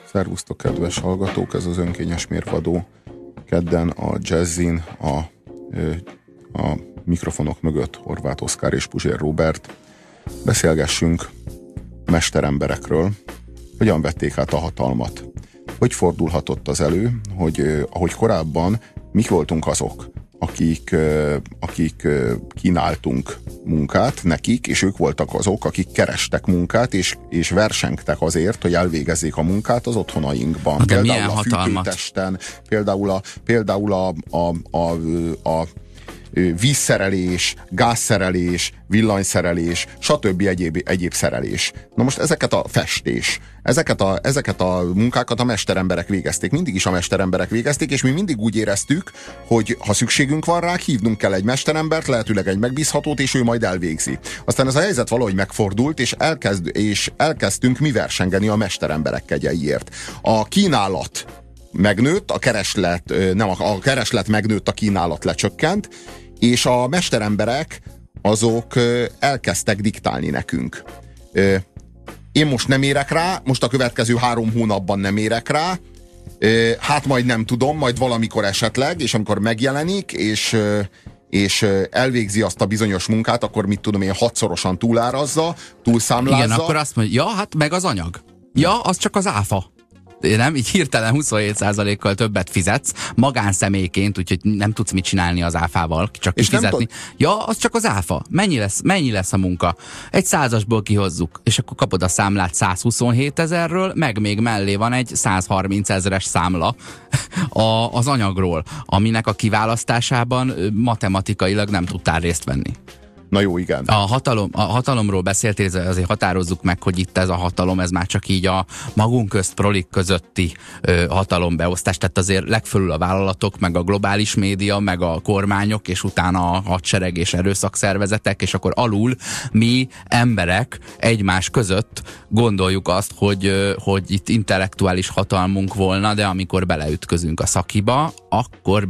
Szervusztok, kedves hallgatók! Ez az Önkényes Mérvadó. Kedden a Jazzin a mikrofonok mögött Horváth Oszkár és Puzsér Róbert. Beszélgessünk mesteremberekről. Hogyan vették át a hatalmat? Hogy fordulhatott az elő, hogy ahogy korábban mi voltunk azok, akik kínáltunk munkát nekik, és ők voltak azok, akik kerestek munkát, és versengtek azért, hogy elvégezzék a munkát az otthonainkban. De például milyen a hatalmat? fűtőtesten, például a vízszerelés, gázszerelés, villanyszerelés, stb. Egyéb szerelés. Na most ezeket a festés, ezeket a munkákat a mesteremberek végezték. Mindig is a mesteremberek végezték, és mi mindig úgy éreztük, hogy ha szükségünk van rá, hívnunk kell egy mesterembert, lehetőleg egy megbízhatót, és ő majd elvégzi. Aztán ez a helyzet valahogy megfordult, és elkezdtünk mi versengeni a mesteremberek kegyeiért. A kínálat megnőtt, a kereslet megnőtt, a kínálat lecsökkent, és a mesteremberek azok elkezdtek diktálni nekünk. Én most nem érek rá, most a következő 3 hónapban nem érek rá, hát majd nem tudom, majd valamikor esetleg, és amikor megjelenik, és elvégzi azt a bizonyos munkát, akkor mit tudom én, 6-szorosan túlárazza, túlszámlázza. Igen, akkor azt mondja, ja, hát meg az anyag. Ja, az csak az áfa. Nem? Így hirtelen 27%-kal többet fizetsz magánszemélyként, úgyhogy nem tudsz mit csinálni az áfával, csak kifizetni. Ja, az csak az áfa. Mennyi lesz a munka? Egy 100-asból kihozzuk, és akkor kapod a számlát 127 000-ről, meg még mellé van egy 130 000-es számla az anyagról, aminek a kiválasztásában matematikailag nem tudtál részt venni. Na jó, igen. A hatalomról beszéltél, azért határozzuk meg, hogy itt ez a hatalom, ez már csak így a magunk közt, prolik közötti hatalombeosztás, tehát azért legfölül a vállalatok, meg a globális média, meg a kormányok, és utána a hadsereg és erőszakszervezetek, és akkor alul mi emberek egymás között gondoljuk azt, hogy itt intellektuális hatalmunk volna, de amikor beleütközünk a szakiba, akkor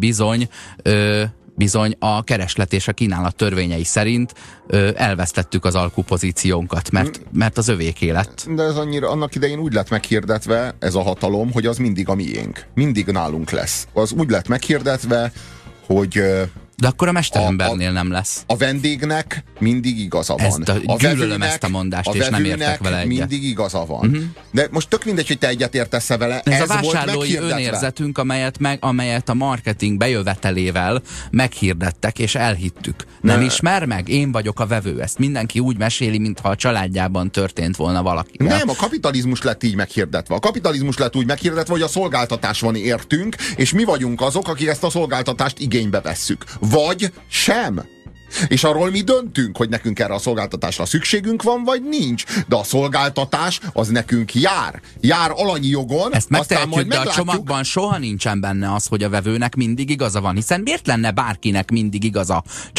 bizony a kereslet és a kínálat törvényei szerint elvesztettük az alkupozíciónkat, mert az övéké lett. De ez annak idején úgy lett meghirdetve, ez a hatalom, hogy az mindig a miénk. Mindig nálunk lesz. Az úgy lett meghirdetve, hogy... De akkor a mesterembernél nem lesz. A vendégnek mindig igaza van. Gyűlölöm ezt a mondást, és nem értek vele egyet. Mindig igaza van. De most tök mindegy, hogy te egyet értesz vele. Ez a vásárlói önérzetünk, amelyet a marketing bejövetelével meghirdettek, és elhittük. Nem ismer meg? Én vagyok a vevő. Ezt mindenki úgy meséli, mintha a családjában történt volna valaki. Nem, a kapitalizmus lett így meghirdetve. A kapitalizmus lett úgy meghirdetve, hogy a szolgáltatás van értünk, és mi vagyunk azok, akik ezt a szolgáltatást igénybe vesszük. Vagy sem. És arról mi döntünk, hogy nekünk erre a szolgáltatásra szükségünk van, vagy nincs. De a szolgáltatás az nekünk jár. Jár alanyi jogon. Ezt megtehetjük, de a csomagban soha nincsen benne az, hogy a vevőnek mindig igaza van. Hiszen miért lenne bárkinek mindig igaza?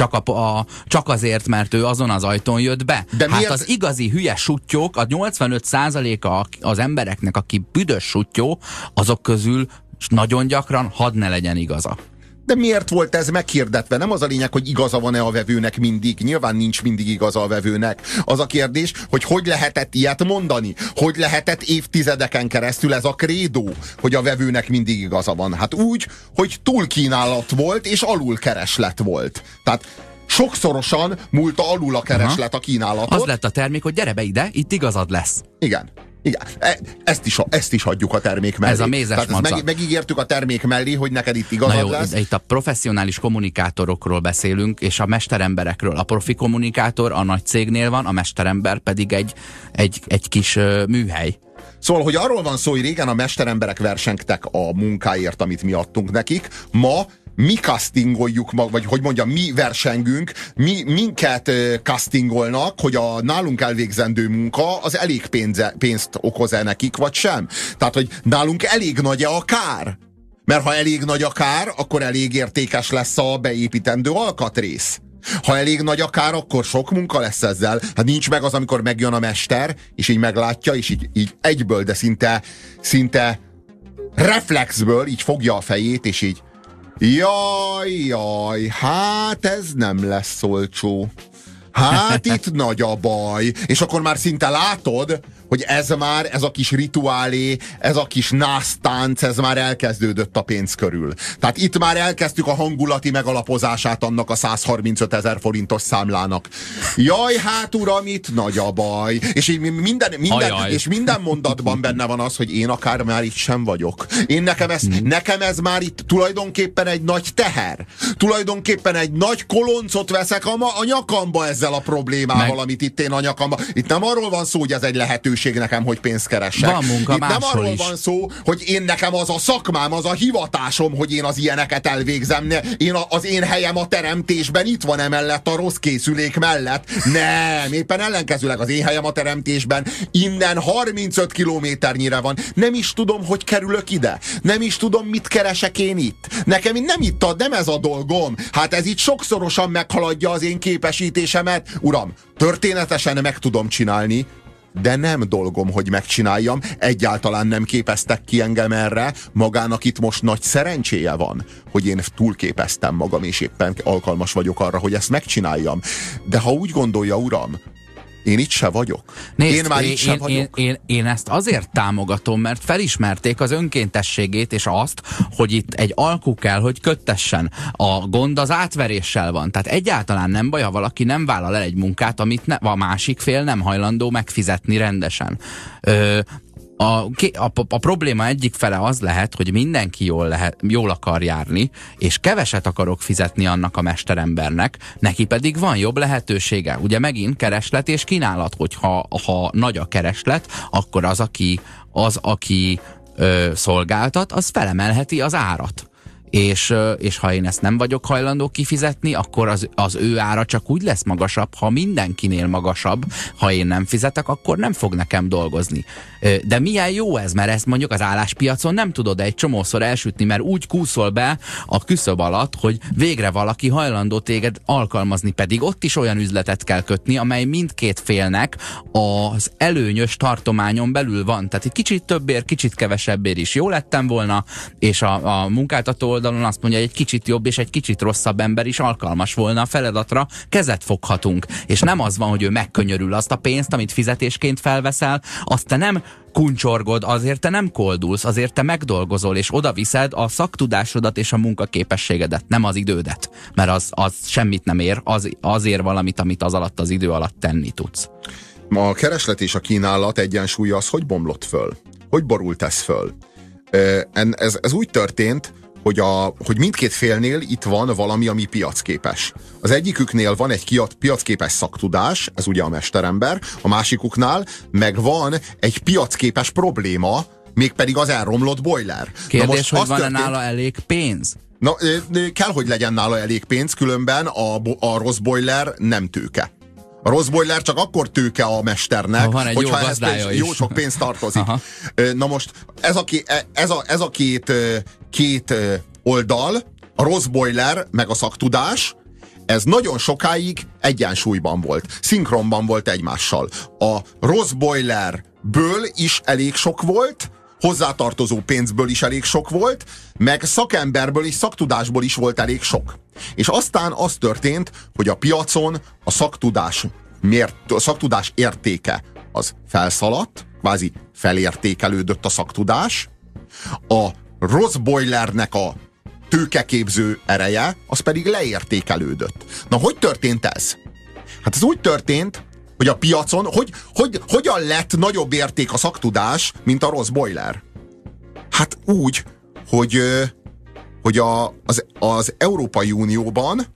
Csak azért, mert ő azon az ajtón jött be. De hát az igazi hülye suttyók, a 85%-a az embereknek, aki büdös suttyó, azok közül nagyon gyakran hadd ne legyen igaza. De miért volt ez meghirdetve? Nem az a lényeg, hogy igaza van-e a vevőnek mindig. Nyilván nincs mindig igaza a vevőnek. Az a kérdés, hogy lehetett ilyet mondani? Hogy lehetett évtizedeken keresztül ez a krédó, hogy a vevőnek mindig igaza van? Hát úgy, hogy túlkínálat volt és alulkereslet volt. Tehát sokszorosan múlta alul a kereslet a kínálatot. Az lett a termék, hogy gyere be ide, itt igazad lesz. Igen. Igen, ezt is adjuk a termék mellé. Ez a mézes maca. Megígértük a termék mellé, hogy neked itt igazad lesz. Itt a professzionális kommunikátorokról beszélünk, és a mesteremberekről. A profi kommunikátor a nagy cégnél van, a mesterember pedig egy kis műhely. Szóval, hogy arról van szó, hogy régen a mesteremberek versengtek a munkáért, amit mi adtunk nekik. Ma mi castingoljuk, vagy hogy mondjam, mi versengünk, minket castingolnak, hogy a nálunk elvégzendő munka az elég pénzt okoz-e nekik, vagy sem. Tehát, hogy nálunk elég nagy-e a kár? Mert ha elég nagy a kár, akkor elég értékes lesz a beépítendő alkatrész. Ha elég nagy a kár, akkor sok munka lesz ezzel. Hát nincs meg az, amikor megjön a mester, és így meglátja, és így egyből, de szinte reflexből így fogja a fejét, és így jaj, hát ez nem lesz olcsó. Hát itt nagy a baj. És akkor már szinte látod, hogy ez a kis rituálé, ez a kis násztánc, ez már elkezdődött a pénz körül. Tehát itt már elkezdtük a hangulati megalapozását annak a 135 000 forintos számlának. Jaj, hát uram, itt nagy a baj. És így minden mondatban benne van az, hogy én akár már itt sem vagyok. Nekem ez már itt tulajdonképpen egy nagy teher. Tulajdonképpen egy nagy koloncot veszek a nyakamba ezzel a problémával, amit itt én a nyakamba. Itt nem arról van szó, hogy ez egy lehetőség nekem, hogy pénzt keressek. Van munka itt nem arról is. van szó, hogy nekem az a szakmám, az a hivatásom, hogy én az ilyeneket elvégzem. Az én helyem a teremtésben itt van emellett a rossz készülék mellett. Nem, éppen ellenkezőleg az én helyem a teremtésben innen 35 kilométernyire van. Nem is tudom, hogy kerülök ide. Nem is tudom, mit keresek én itt. Nekem nem ez a dolgom. Hát ez itt sokszorosan meghaladja az én képesítésemet. Uram, történetesen meg tudom csinálni, de nem dolgom, hogy megcsináljam. Egyáltalán nem képeztek ki engem erre. Magának itt most nagy szerencséje van, hogy én túlképeztem magam, és éppen alkalmas vagyok arra, hogy ezt megcsináljam. De ha úgy gondolja, uram, én itt se vagyok. Nézd, én már itt se vagyok. Én ezt azért támogatom, mert felismerték az önkéntességét, és azt, hogy itt egy alku kell, hogy köttessen. A gond az átveréssel van. Tehát egyáltalán nem baj, ha valaki nem vállal el egy munkát, amit a másik fél nem hajlandó megfizetni rendesen. A probléma egyik fele az lehet, hogy mindenki jól akar járni, és keveset akarok fizetni annak a mesterembernek, neki pedig van jobb lehetősége. Ugye megint kereslet és kínálat, hogyha nagy a kereslet, akkor az, aki szolgáltat, az felemelheti az árat. És ha én ezt nem vagyok hajlandó kifizetni, akkor az ő ára csak úgy lesz magasabb, ha mindenkinél magasabb. Ha én nem fizetek, akkor nem fog nekem dolgozni. De milyen jó ez, mert ezt mondjuk az álláspiacon nem tudod egy csomószor elsütni, mert úgy kúszol be a küszöb alatt, hogy végre valaki hajlandó téged alkalmazni, pedig ott is olyan üzletet kell kötni, amely mindkét félnek az előnyös tartományon belül van. Tehát egy kicsit többért, kicsit kevesebbért is jó lettem volna, és a munkáltató oldalon azt mondja, hogy egy kicsit jobb és egy kicsit rosszabb ember is alkalmas volna a feladatra, kezet foghatunk. És nem az van, hogy ő megkönyörül azt a pénzt, amit fizetésként felveszel, azt te nem kuncsorgod, azért te nem koldulsz, azért te megdolgozol, és oda viszed a szaktudásodat és a munkaképességedet, nem az idődet. Mert az semmit nem ér, azért valamit, amit az alatt az idő alatt tenni tudsz. A kereslet és a kínálat egyensúlya az hogy bomlott föl? Hogy borult ez föl? Ez úgy történt, hogy mindkét félnél itt van valami, ami piacképes. Az egyiküknél van egy piacképes szaktudás, ez ugye a mesterember, a másikuknál meg van egy piacképes probléma, mégpedig az elromlott boiler. Kérdés, hogy van-e nála elég pénz? Kell, hogy legyen nála elég pénz, különben a rossz boiler nem tőke. A rossz boiler csak akkor tőke a mesternek, hogyha jó sok pénz tartozik. Aha. Na most ez a két oldal, a rossz boiler meg a szaktudás, ez nagyon sokáig egyensúlyban volt, szinkronban volt egymással. A rossz boilerből is elég sok volt, hozzátartozó pénzből is elég sok volt, meg szakemberből és szaktudásból is volt elég sok. És aztán az történt, hogy a piacon a szaktudás értéke az felszaladt, kvázi felértékelődött a szaktudás, a rossz boilernek a tőkeképző ereje, az pedig leértékelődött. Na, hogy történt ez? Hát ez úgy történt, hogy a piacon, hogyan lett nagyobb érték a szaktudás, mint a rossz boiler? Hát úgy, hogy az Európai Unióban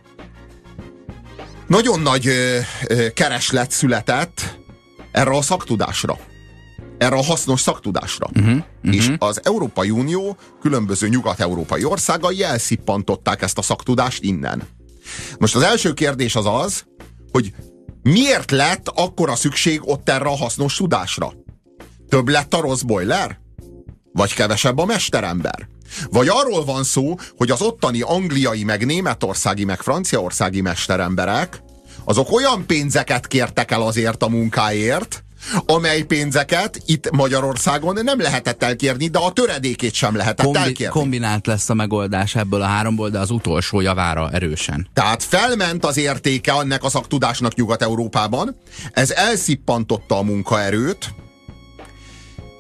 nagyon nagy kereslet született erre a szaktudásra. Erre a hasznos szaktudásra. És az Európai Unió különböző nyugat-európai országai elszippantották ezt a szaktudást innen. Most az első kérdés az, hogy miért lett akkora szükség ott erre a hasznos tudásra? Több lett a rossz boiler? Vagy kevesebb a mesterember? Vagy arról van szó, hogy az ottani angliai, meg németországi, meg franciaországi mesteremberek, azok olyan pénzeket kértek el azért a munkáért, amely pénzeket itt Magyarországon nem lehetett elkérni, de a töredékét sem lehetett elkérni. Kombinált lesz a megoldás ebből a háromból, de az utolsó javára erősen. Tehát felment az értéke ennek a szaktudásnak Nyugat-Európában, ez elszippantotta a munkaerőt,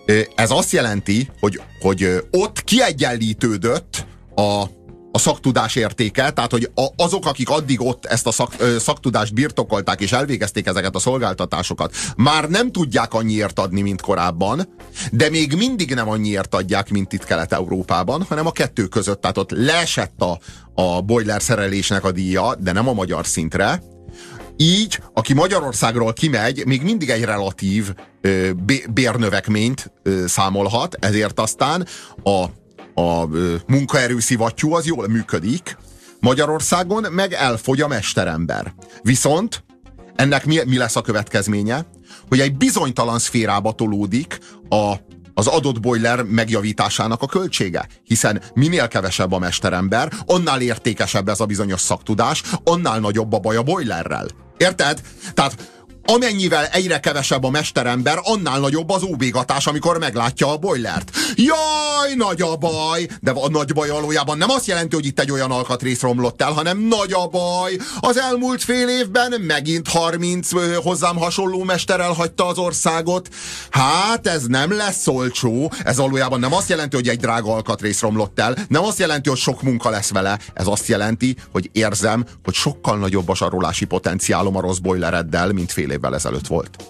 Ez azt jelenti, hogy ott kiegyenlítődött a szaktudás értéke, tehát hogy azok, akik addig ott ezt a szaktudást birtokolták és elvégezték ezeket a szolgáltatásokat, már nem tudják annyiért adni, mint korábban, de még mindig nem annyiért adják, mint itt Kelet-Európában, hanem a kettő között, tehát ott leesett a boiler szerelésnek a díja, de nem a magyar szintre. Így, aki Magyarországról kimegy, még mindig egy relatív bérnövekményt számolhat, ezért aztán a munkaerőszivattyú az jól működik, Magyarországon meg elfogy a mesterember. Viszont ennek mi lesz a következménye? Hogy egy bizonytalan szférába tolódik az adott boiler megjavításának a költsége. Hiszen minél kevesebb a mesterember, annál értékesebb ez a bizonyos szaktudás, annál nagyobb a baj a boilerrel. Érted? Tehát amennyivel egyre kevesebb a mesterember, annál nagyobb az óbégatás, amikor meglátja a boilert. Jaj, nagy a baj! De a nagy baj valójában nem azt jelenti, hogy itt egy olyan alkatrész romlott el, hanem nagy a baj. Az elmúlt fél évben megint 30 hozzám hasonló mester elhagyta az országot. Hát ez nem lesz olcsó. Ez valójában nem azt jelenti, hogy egy drága alkatrész romlott el. Nem azt jelenti, hogy sok munka lesz vele. Ez azt jelenti, hogy érzem, hogy sokkal nagyobb a zsarolási potenciálom a rossz boilereddel, mint fél évvel ezelőtt volt.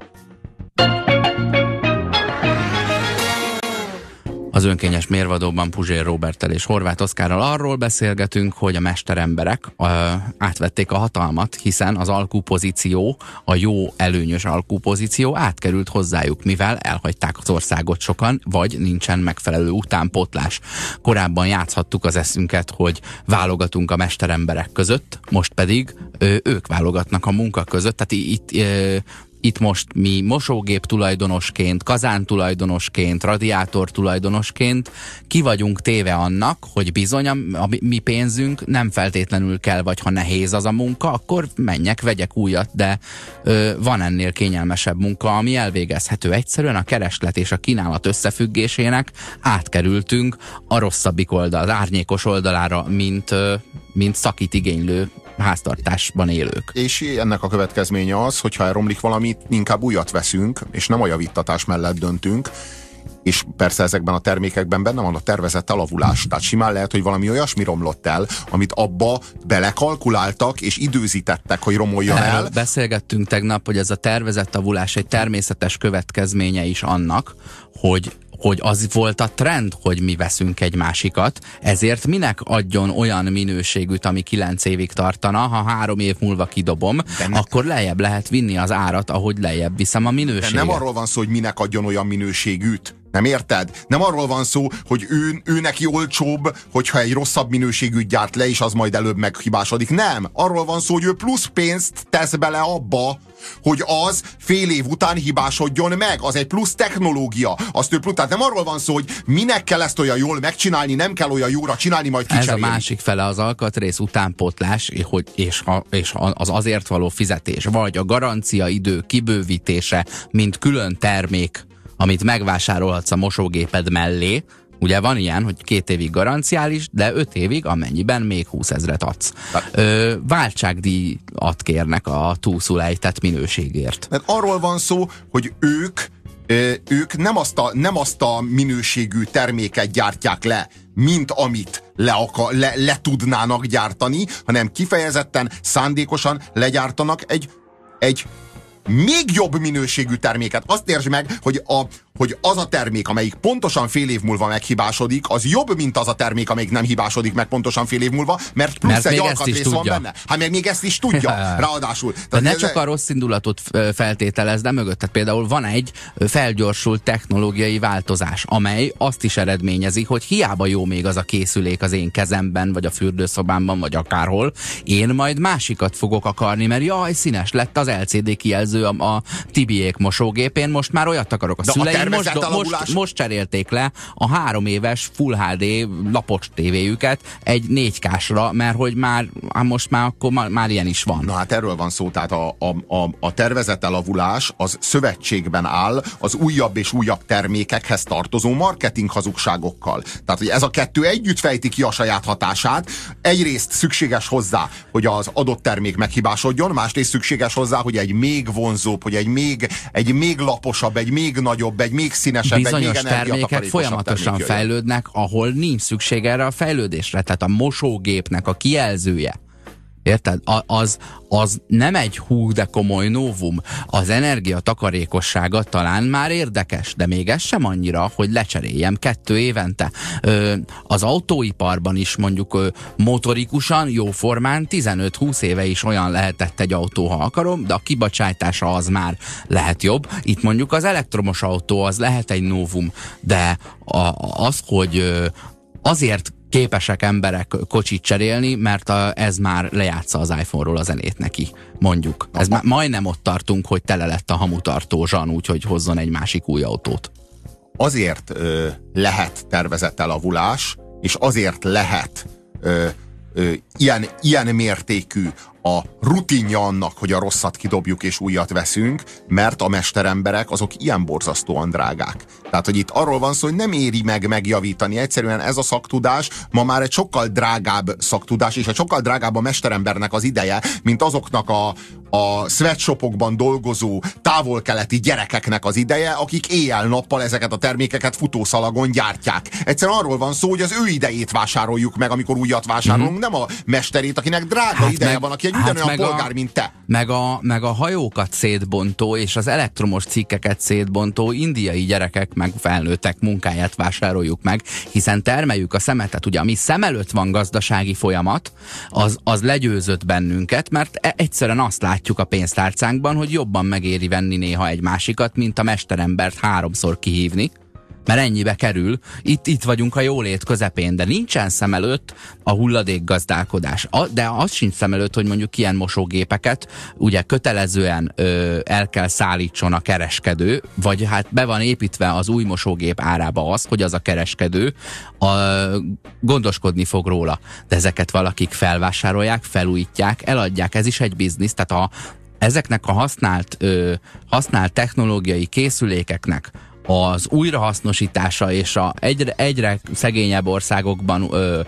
Az önkényes mérvadóban Puzsér Róberttel és Horváth Oszkárral arról beszélgetünk, hogy a mesteremberek átvették a hatalmat, hiszen az alkupozíció, a jó előnyös alkupozíció átkerült hozzájuk, mivel elhagyták az országot sokan, vagy nincsen megfelelő utánpótlás. Korábban játszhattuk az eszünket, hogy válogatunk a mesteremberek között, most pedig ők válogatnak a munka között, tehát itt most mi mosógép tulajdonosként, kazán tulajdonosként, radiátor tulajdonosként ki vagyunk téve annak, hogy bizony a mi pénzünk nem feltétlenül kell, vagy ha nehéz az a munka, akkor menjek, vegyek újat, de van ennél kényelmesebb munka, ami elvégezhető. Egyszerűen a kereslet és a kínálat összefüggésének átkerültünk a rosszabbik oldal, az árnyékos oldalára, mint szakit igénylő háztartásban élők. És ennek a következménye az, hogyha elromlik valamit, inkább újat veszünk, és nem a javítatás mellett döntünk, és persze ezekben a termékekben benne van a tervezett elavulás. Tehát simán lehet, hogy valami olyasmi romlott el, amit abba belekalkuláltak, és időzítettek, hogy romoljon el. Erről beszélgettünk tegnap, hogy ez a tervezett avulás egy természetes következménye is annak, hogy az volt a trend, hogy mi veszünk egy másikat, ezért minek adjon olyan minőségűt, ami 9 évig tartana, ha 3 év múlva kidobom, akkor lejjebb lehet vinni az árat, ahogy lejjebb viszem a minőséget. De nem arról van szó, hogy minek adjon olyan minőségűt. Nem érted? Nem arról van szó, hogy ő neki olcsóbb, hogyha egy rosszabb minőségűt gyárt le, és az majd előbb meghibásodik. Nem. Arról van szó, hogy ő plusz pénzt tesz bele abba, hogy az fél év után hibásodjon meg. Az egy plusz technológia. Tehát nem arról van szó, hogy minek kell ezt olyan jól megcsinálni, nem kell olyan jóra csinálni, majd kicserélni. Ez a másik fele az alkatrész utánpótlás, és az azért való fizetés, vagy a garancia idő kibővítése, mint külön termék, amit megvásárolhatsz a mosógéped mellé. Ugye van ilyen, hogy 2 évig garanciális, de 5 évig, amennyiben még 20 000 adsz. Váltságdíjat kérnek a túlszul ejtett minőségért. Mert arról van szó, hogy ők nem azt a minőségű terméket gyártják le, mint amit le tudnának gyártani, hanem kifejezetten, szándékosan legyártanak egy még jobb minőségű terméket. Azt értsd meg, hogy az a termék, amelyik pontosan fél év múlva meghibásodik, az jobb, mint az a termék, amelyik nem hibásodik meg pontosan fél év múlva, mert plusz egy alkatrész van benne. Hát még ezt is tudja, ráadásul. De ne csak a rossz indulatot feltételezd mögött. Tehát például van egy felgyorsult technológiai változás, amely azt is eredményezi, hogy hiába jó még az a készülék az én kezemben, vagy a fürdőszobámban, vagy akárhol, én majd másikat fogok akarni, mert jaj, színes lett az LCD kijelző a Tibiék mosógépén, most már olyat akarok. A szüleim most cserélték le a 3 éves Full HD lapos tévéjüket egy 4K-sra, mert hogy most már akkor már ilyen is van. Na hát erről van szó, tehát a tervezett elavulás az szövetségben áll az újabb és újabb termékekhez tartozó marketing hazugságokkal. Tehát, hogy ez a kettő együtt fejti ki a saját hatását. Egyrészt szükséges hozzá, hogy az adott termék meghibásodjon, másrészt szükséges hozzá, hogy egy még vonzóbb, hogy egy még laposabb, egy még nagyobb, egy még színesebb, bizonyos egy még termékek folyamatosan fejlődnek, ahol nincs szükség erre a fejlődésre. Tehát a mosógépnek a kijelzője, érted? Az nem egy hú, de komoly novum. Az energiatakarékossága talán már érdekes, de még ez sem annyira, hogy lecseréljem 2 évente. Az autóiparban is mondjuk motorikusan, jóformán 15-20 éve is olyan lehetett egy autó, ha akarom, de a kibocsátása az már lehet jobb. Itt mondjuk az elektromos autó az lehet egy novum, de az, hogy azért képesek emberek kocsit cserélni, mert ez már lejátsza az iPhone-ról a zenét neki, mondjuk. Ez már majdnem ott tartunk, hogy tele lett a hamutartó zsan, úgyhogy hozzon egy másik új autót. Azért lehet tervezett elavulás, és azért lehet ilyen mértékű a rutinja annak, hogy a rosszat kidobjuk és újat veszünk, mert a mesteremberek azok ilyen borzasztóan drágák. Tehát, hogy itt arról van szó, hogy nem éri meg megjavítani. Egyszerűen ez a szaktudás ma már egy sokkal drágább szaktudás, és egy sokkal drágább a mesterembernek az ideje, mint azoknak a sweatshopokban dolgozó távol-keleti gyerekeknek az ideje, akik éjjel-nappal ezeket a termékeket futószalagon gyártják. Egyszerűen arról van szó, hogy az ő idejét vásároljuk meg, amikor újat vásárolunk, nem a mesterét, akinek drága ideje van, aki egy ugyanolyan polgár, mint te. Meg a hajókat szétbontó és az elektromos cikkeket szétbontó indiai gyerekek meg felnőttek munkáját vásároljuk meg, hiszen termeljük a szemetet. Ugye, ami szem előtt van gazdasági folyamat, az legyőzött bennünket, mert egyszerűen azt látjuk a pénztárcánkban, hogy jobban megéri venni néha egy másikat, mint a mesterembert 3-szor kihívni, mert ennyibe kerül. Itt vagyunk a jólét közepén, de nincsen szem előtt a hulladékgazdálkodás. De az sincs szem előtt, hogy mondjuk ilyen mosógépeket ugye kötelezően el kell szállítson a kereskedő, vagy hát be van építve az új mosógép árába az, hogy az a kereskedő gondoskodni fog róla. De ezeket valakik felvásárolják, felújítják, eladják, ez is egy biznisz, tehát ezeknek a használt technológiai készülékeknek az újrahasznosítása és egyre szegényebb országokban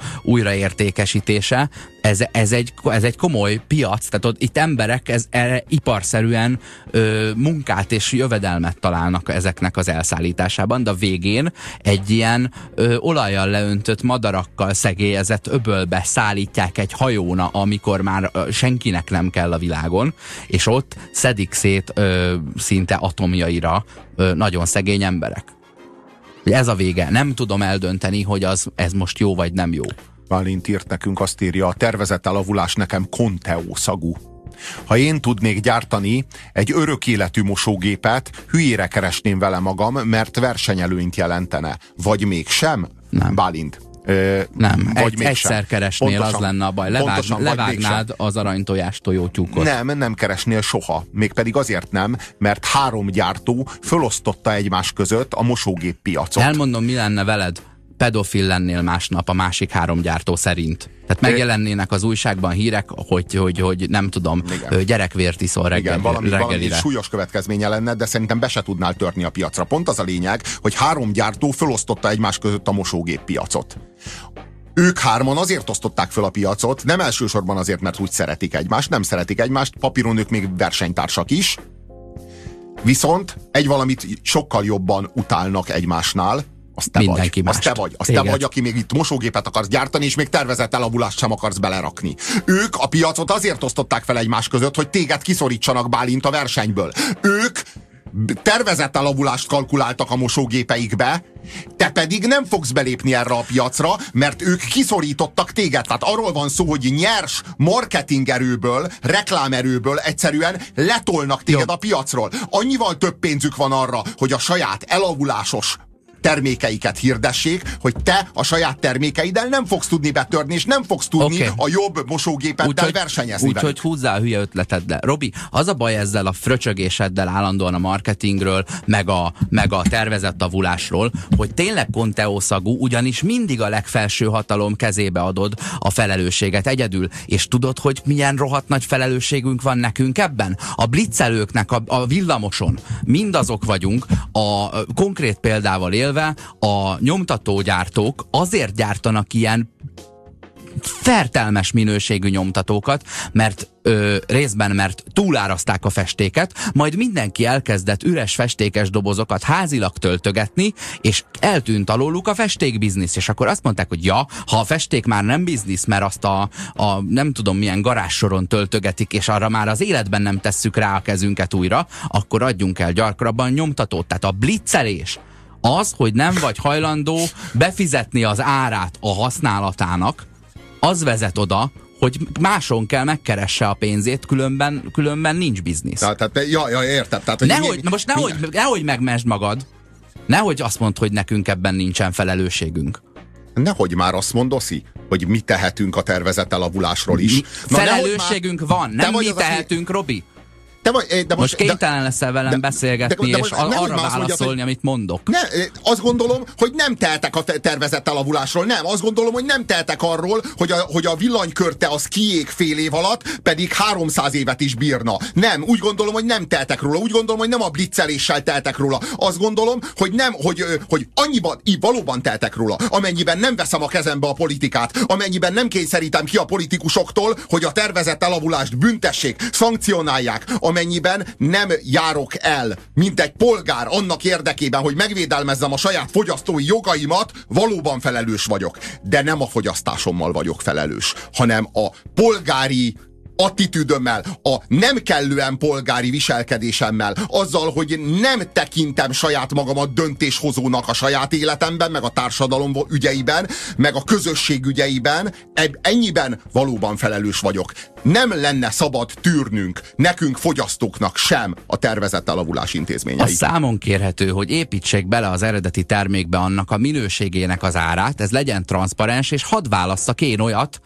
újraértékesítése, ez egy komoly piac, tehát itt emberek erre iparszerűen munkát és jövedelmet találnak ezeknek az elszállításában, de a végén egy ilyen olajjal leöntött madarakkal szegélyezett öbölbe szállítják egy hajón, amikor már senkinek nem kell a világon, és ott szedik szét szinte atomjaira nagyon szegény emberek. Ez a vége. Nem tudom eldönteni, hogy ez most jó vagy nem jó. Bálint írt nekünk, azt írja, a tervezett elavulás nekem Conteo szagú. Ha én tudnék gyártani egy örök életű mosógépet, hülyére keresném vele magam, mert versenyelőnyt jelentene. Vagy mégsem? Nem. Bálint. Nem, egyszer keresnél, pontosan, az lenne a baj. Levágnád az aranytojás tojótyúkot. Nem keresnél soha. Mégpedig azért nem, mert 3 gyártó fölosztotta egymás között a mosógép piacot. Elmondom, mi lenne veled? Pedofil lennél másnap a másik 3 gyártó szerint. Tehát megjelennének az újságban hírek, hogy nem tudom, gyerekvért iszol reggelire. Súlyos következménye lenne, de szerintem be se tudnál törni a piacra. Pont az a lényeg, hogy 3 gyártó fölosztotta egymás között a mosógép piacot. Ők 3-an azért osztották föl a piacot, nem elsősorban azért, mert úgy szeretik egymást, nem szeretik egymást, papíron ők még versenytársak is, viszont egy valamit sokkal jobban utálnak egymásnál, az te mindenki vagy. Az te vagy, aki még itt mosógépet akarsz gyártani, és még tervezett elavulást sem akarsz belerakni. Ők a piacot azért osztották fel egymás között, hogy téged kiszorítsanak, Bálint, a versenyből. Ők tervezett elavulást kalkuláltak a mosógépeikbe, te pedig nem fogsz belépni erre a piacra, mert ők kiszorítottak téged. Tehát arról van szó, hogy nyers marketingerőből, reklámerőből egyszerűen letolnak téged a piacról. Annyival több pénzük van arra, hogy a saját elavulásos termékeiket hirdessék, hogy te a saját termékeiddel nem fogsz tudni betörni, és nem fogsz tudni a jobb mosógépeddel versenyezni. Úgyhogy húzzál a hülye ötleteddel. Robi, az a baj ezzel a fröcsögéseddel állandóan a marketingről, meg a tervezett avulásról, hogy tényleg Conteo szagú, ugyanis mindig a legfelső hatalom kezébe adod a felelősséget egyedül. És tudod, hogy milyen rohadt nagy felelősségünk van nekünk ebben? A blitzelőknek a villamoson mindazok vagyunk, a konkrét példával élve, a nyomtatógyártók azért gyártanak ilyen fertelmes minőségű nyomtatókat, mert részben, mert túláraszták a festéket, majd mindenki elkezdett üres festékes dobozokat házilag töltögetni, és eltűnt alóluk a festékbiznisz, és akkor azt mondták, hogy ja, ha a festék már nem biznisz, mert azt a nem tudom milyen garázssoron töltögetik, és arra már az életben nem tesszük rá a kezünket újra, akkor adjunk el gyakrabban nyomtatót. Tehát a blitzelés az, hogy nem vagy hajlandó befizetni az árát a használatának, az vezet oda, hogy máson kell megkeresse a pénzét, különben nincs biznisz. Értem. Tehát, hogy nehogy megmesd magad. Nehogy azt mondd, hogy nekünk ebben nincsen felelősségünk. Nehogy már azt mondd, hogy mi tehetünk a tervezett elavulásról is. Felelősségünk van, nem mi tehetünk, Robi. Most kénytelen leszel velem beszélgetni, és arra válaszolni, amit mondok. Azt gondolom, hogy nem tehetek a tervezett elavulásról. Nem, azt gondolom, hogy nem tehetek arról, hogy a villanykörte az kiég fél év alatt, pedig 300 évet is bírna. Nem, úgy gondolom, hogy nem tehetek róla. Úgy gondolom, hogy nem a blitzeléssel tehetek róla. Azt gondolom, hogy nem, hogy annyiban valóban tehetek róla, amennyiben nem veszem a kezembe a politikát, amennyiben nem kényszerítem ki a politikusoktól, hogy a tervezett elavulást büntessék, szankcionálják, amennyiben nem járok el, mint egy polgár annak érdekében, hogy megvédelmezzem a saját fogyasztói jogaimat, valóban felelős vagyok. De nem a fogyasztásommal vagyok felelős, hanem a polgári attitűdömmel, a nem kellően polgári viselkedésemmel, azzal, hogy nem tekintem saját magamat döntéshozónak a saját életemben, meg a társadalom ügyeiben, meg a közösség ügyeiben, ennyiben valóban felelős vagyok. Nem lenne szabad tűrnünk, nekünk fogyasztóknak sem a tervezett elavulás intézményeit. A számon kérhető, hogy építsék bele az eredeti termékbe annak a minőségének az árát, ez legyen transzparens, és hadd válasszak én olyat,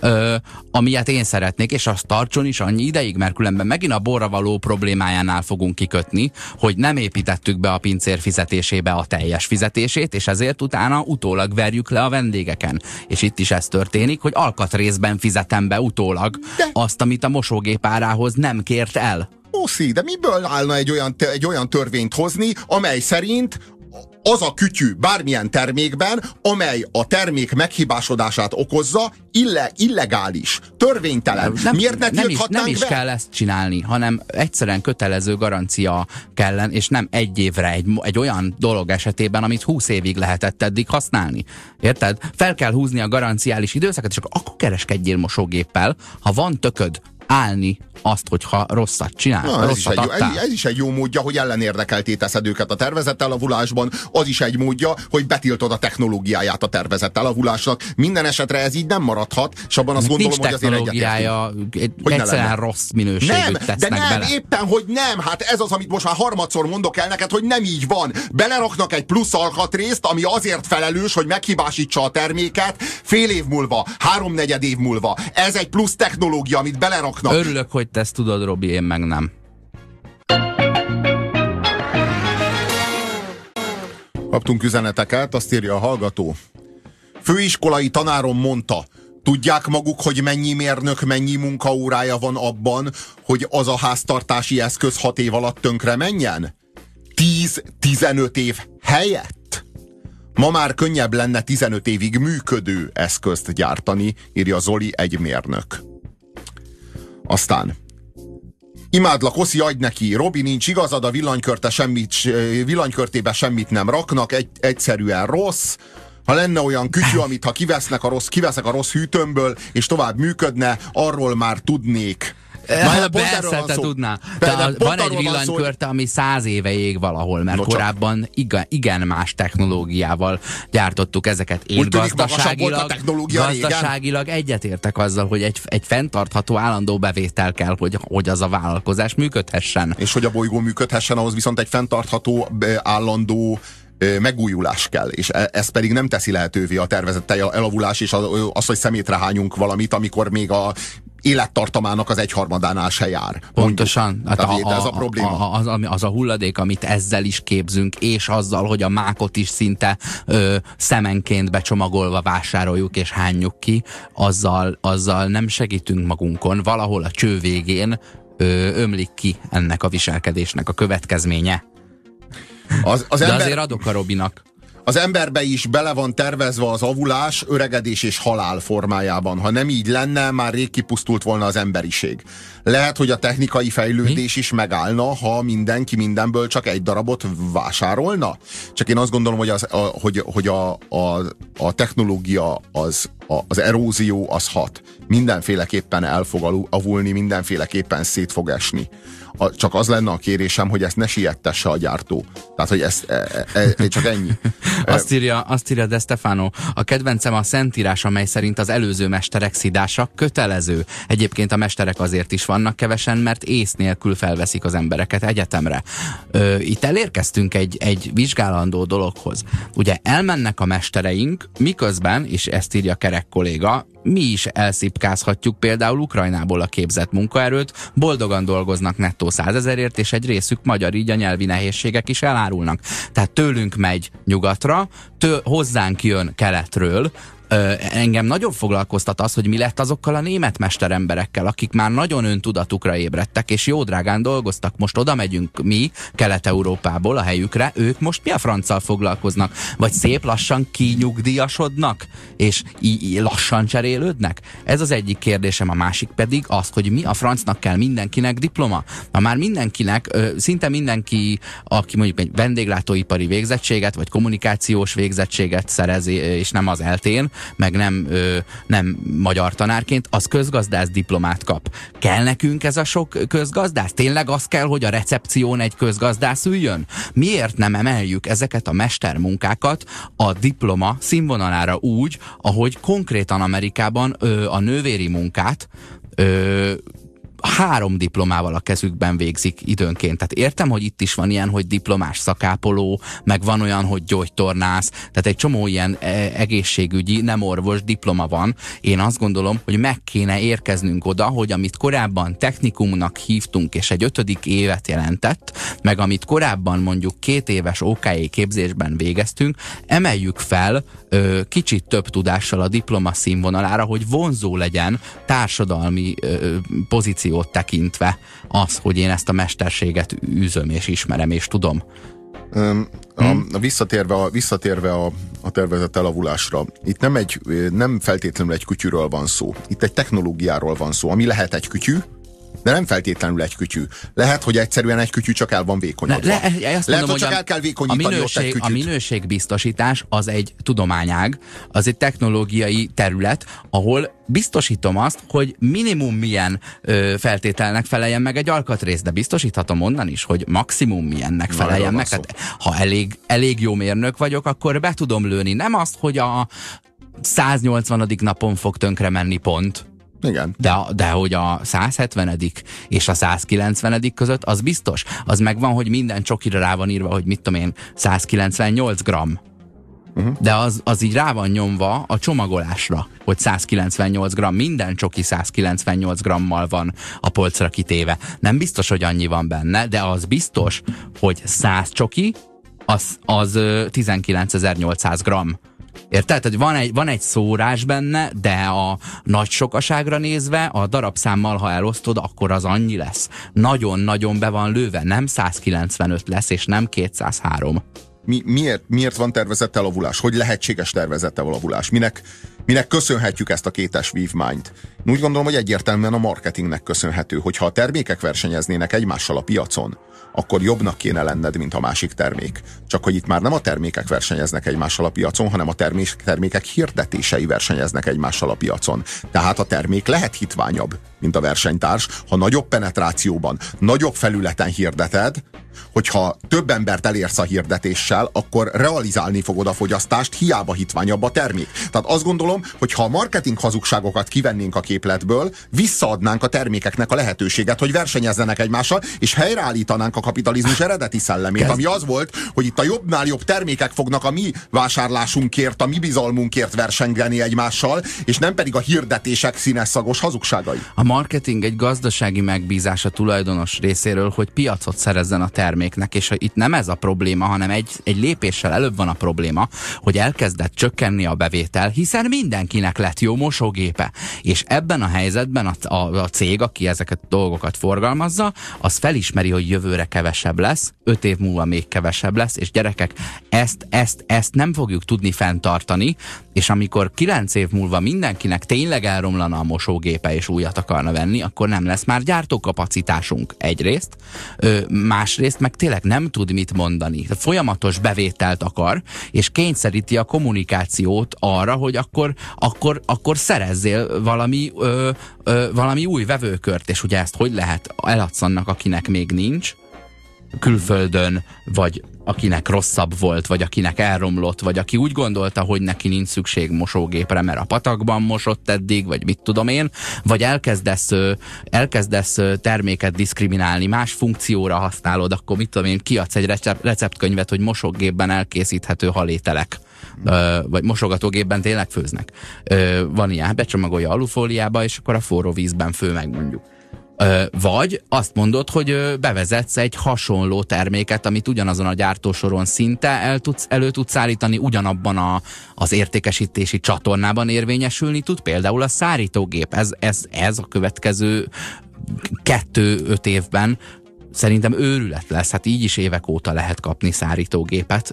amilyet én szeretnék, és azt tartson is annyi ideig, mert különben megint a borravaló problémájánál fogunk kikötni, hogy nem építettük be a pincér fizetésébe a teljes fizetését, és ezért utána utólag verjük le a vendégeken. És itt is ez történik, hogy alkatrészben fizetem be utólag azt, amit a mosógép árához nem kért el. De miből állna egy olyan törvényt hozni, amely szerint az a kütyű bármilyen termékben, amely a termék meghibásodását okozza, illegális, törvénytelen. Miért ne tilthatnánk nem is be? kell ezt csinálni, hanem egyszerűen kötelező garancia kellene, és nem egy évre egy olyan dolog esetében, amit 20 évig lehetett eddig használni. Érted? Fel kell húzni a garanciális időszakot, és akkor kereskedjél mosógéppel, ha van tököd állni azt, hogyha rosszat csinál. Ez is egy jó módja, hogy ellenérdekelté teszed őket a tervezett elavulásban, az is egy módja, hogy betiltod a technológiáját a tervezett elavulásnak. Minden esetre ez így nem maradhat, és abban azt gondolom, hogy azért technológiája, egyszerűen rossz minőségűt tesznek bele. Éppen, hogy nem. Hát ez az, amit most már harmadszor mondok el neked, hogy nem így van. Beleraknak egy plusz alkatrészt, ami azért felelős, hogy meghibásítsa a terméket fél év múlva, 3-4 év múlva. Ez egy plusz technológia, amit beleraknak. Örülök, hogy te ezt tudod, Robi, én meg nem. Kaptunk üzeneteket, azt írja a hallgató. Főiskolai tanárom mondta, tudják maguk, hogy mennyi mérnök, mennyi munkaórája van abban, hogy az a háztartási eszköz 6 év alatt tönkre menjen? 10-15 év helyett? Ma már könnyebb lenne 15 évig működő eszközt gyártani, írja Zoli, egy mérnök. Aztán imádlak, Oszi, adj neki, Robi, nincs igazad, a villanykörtébe semmit nem raknak, egyszerűen rossz. Ha lenne olyan kütyű, amit ha kiveszek a rossz hűtőmből, és tovább működne, arról már tudnék. Persze, te tudná. Van egy villanykörte, ami 100 éve ég valahol, mert korábban igen más technológiával gyártottuk ezeket. Én gazdaságilag egyetértek azzal, hogy egy fenntartható állandó bevétel kell, hogy az a vállalkozás működhessen. És hogy a bolygó működhessen, ahhoz viszont egy fenntartható állandó megújulás kell, és ez pedig nem teszi lehetővé a tervezett elavulás, és az, hogy szemétre hányunk valamit, amikor még a élettartamának az 1/3-ánál se jár. Pontosan. Hát ez a probléma. Az a hulladék, amit ezzel is képzünk, és azzal, hogy a mákot is szinte szemenként becsomagolva vásároljuk és hányjuk ki, azzal nem segítünk magunkon. Valahol a cső végén ömlik ki ennek a viselkedésnek a következménye. De azért adok a Robinak. Az emberbe is bele van tervezve az avulás, öregedés és halál formájában. Ha nem így lenne, már rég kipusztult volna az emberiség. Lehet, hogy a technikai fejlődés is megállna, ha mindenki mindenből csak egy darabot vásárolna. Csak én azt gondolom, hogy a technológia, az erózió az hat. Mindenféleképpen el fog avulni, mindenféleképpen szét fog esni. Csak az lenne a kérésem, hogy ezt ne siettesse a gyártó. Tehát, hogy ez csak ennyi. Azt írja De Stefano, a kedvencem a Szentírás, amely szerint az előző mesterek szidása kötelező. Egyébként a mesterek azért is vannak kevesen, mert ész nélkül felveszik az embereket egyetemre. Itt elérkeztünk egy vizsgálandó dologhoz. Ugye elmennek a mestereink, miközben, és ezt írja Kerek kolléga, mi is elszipkázhatjuk például Ukrajnából a képzett munkaerőt, boldogan dolgoznak nettó 100 000-ért, és egy részük magyar, így a nyelvi nehézségek is elárulnak. Tehát tőlünk megy nyugatra, hozzánk jön keletről. Engem nagyon foglalkoztat az, hogy mi lett azokkal a német mesteremberekkel, akik már nagyon öntudatukra ébredtek, és jó drágán dolgoztak. Most oda megyünk mi, Kelet-Európából a helyükre, ők most mi a franccal foglalkoznak? Vagy szép lassan kinyugdíjasodnak, és így lassan cserélődnek? Ez az egyik kérdésem, a másik pedig az, hogy mi a francnak kell mindenkinek diploma? Na már mindenkinek, szinte mindenki, aki mondjuk egy vendéglátóipari végzettséget, vagy kommunikációs végzettséget szerez, és nem az eltén, meg nem magyar tanárként, az közgazdász diplomát kap. Kell nekünk ez a sok közgazdász? Tényleg az kell, hogy a recepción egy közgazdász üljön? Miért nem emeljük ezeket a mestermunkákat a diploma színvonalára úgy, ahogy konkrétan Amerikában a nővéri munkát 3 diplomával a kezükben végzik időnként. Tehát értem, hogy itt is van ilyen, hogy diplomás szakápoló, meg van olyan, hogy gyógytornász, tehát egy csomó ilyen egészségügyi, nem orvos diploma van. Én azt gondolom, hogy meg kéne érkeznünk oda, hogy amit korábban technikumnak hívtunk, és egy 5. évet jelentett, meg amit korábban mondjuk 2 éves OK képzésben végeztünk, emeljük fel kicsit több tudással a diploma színvonalára, hogy vonzó legyen társadalmi pozíciót tekintve az, hogy én ezt a mesterséget űzöm és ismerem és tudom. Visszatérve a tervezett elavulásra, itt nem feltétlenül egy kütyűről van szó. Itt egy technológiáról van szó, ami lehet egy kütyű, de nem feltétlenül egy kütyű. Lehet, hogy egyszerűen egy kütyű csak el van vékonyodva. Lehet, hogy csak el kell vékonyítani ott egy kütyűt. A minőségbiztosítás az egy tudományág, az egy technológiai terület, ahol biztosítom azt, hogy minimum milyen feltételnek feleljen meg egy alkatrész, de biztosíthatom onnan is, hogy maximum milyennek feleljen meg. Hát, ha elég jó mérnök vagyok, akkor be tudom lőni. Nem azt, hogy a 180. napon fog tönkre menni pont. Igen. De hogy a 170. és a 190. között az biztos. Az megvan, hogy minden csokira rá van írva, hogy mit tudom én, 198 gram. De az így rá van nyomva a csomagolásra, hogy 198 gram, minden csoki 198 grammal van a polcra kitéve. Nem biztos, hogy annyi van benne, de az biztos, hogy 100 csoki, az 19.800 gram. Érted? Tehát van egy szórás benne, de a nagy sokaságra nézve, a darabszámmal, ha elosztod, akkor az annyi lesz. Nagyon-nagyon be van lőve, nem 195 lesz, és nem 203. Miért van tervezett elavulás? Hogy lehetséges tervezett elavulás? Minek köszönhetjük ezt a kétes vívmányt? Én úgy gondolom, hogy egyértelműen a marketingnek köszönhető, hogyha a termékek versenyeznének egymással a piacon, akkor jobbnak kéne lenned, mint a másik termék. Csak hogy itt már nem a termékek versenyeznek egymással a piacon, hanem a termékek hirdetései versenyeznek egymással a piacon. Tehát a termék lehet hitványabb, mint a versenytárs, ha nagyobb penetrációban, nagyobb felületen hirdeted, hogyha több embert elérsz a hirdetéssel, akkor realizálni fogod a fogyasztást, hiába hitványabb a termék. Tehát azt gondolom, hogy ha a marketing hazugságokat kivennénk a képletből, visszaadnánk a termékeknek a lehetőséget, hogy versenyezzenek egymással, és helyreállítanánk a kapitalizmus eredeti szellemét, ami az volt, hogy itt a jobbnál jobb termékek fognak a mi vásárlásunkért, a mi bizalmunkért versengeni egymással, és nem pedig a hirdetések színesszagos hazugságai. A marketing egy gazdasági megbízás a tulajdonos részéről, hogy piacot szerezzen a terméknek, és itt nem ez a probléma, hanem egy lépéssel előbb van a probléma, hogy elkezdett csökkenni a bevétel, hiszen mindenkinek lett jó mosógépe. És ebben a helyzetben a cég, aki ezeket a dolgokat forgalmazza, az felismeri, hogy jövőre kevesebb lesz, 5 év múlva még kevesebb lesz, és gyerekek, ezt nem fogjuk tudni fenntartani, és amikor 9 év múlva mindenkinek tényleg elromlana a mosógépe, és újat akarna venni, akkor nem lesz már gyártókapacitásunk egyrészt, másrészt meg tényleg nem tud mit mondani. Folyamatos bevételt akar, és kényszeríti a kommunikációt arra, hogy akkor szerezzél valami új vevőkört, és ugye ezt hogy lehet? Eladsz annak, akinek még nincs, külföldön, vagy akinek rosszabb volt, vagy akinek elromlott, vagy aki úgy gondolta, hogy neki nincs szükség mosógépre, mert a patakban mosott eddig, vagy mit tudom én, vagy elkezdesz terméket diszkriminálni, más funkcióra használod, akkor mit tudom én, kiadsz egy receptkönyvet, hogy mosógépben elkészíthető halételek. Vagy mosogatógépben tényleg főznek. Van ilyen, becsomagolja alufóliába, és akkor a forró vízben fő meg mondjuk. Vagy azt mondod, hogy bevezetsz egy hasonló terméket, amit ugyanazon a gyártósoron szinte elő tudsz állítani, ugyanabban az értékesítési csatornában érvényesülni tud, például a szárítógép. Ez a következő 2-5 évben szerintem őrület lesz. Hát így is évek óta lehet kapni szárítógépet,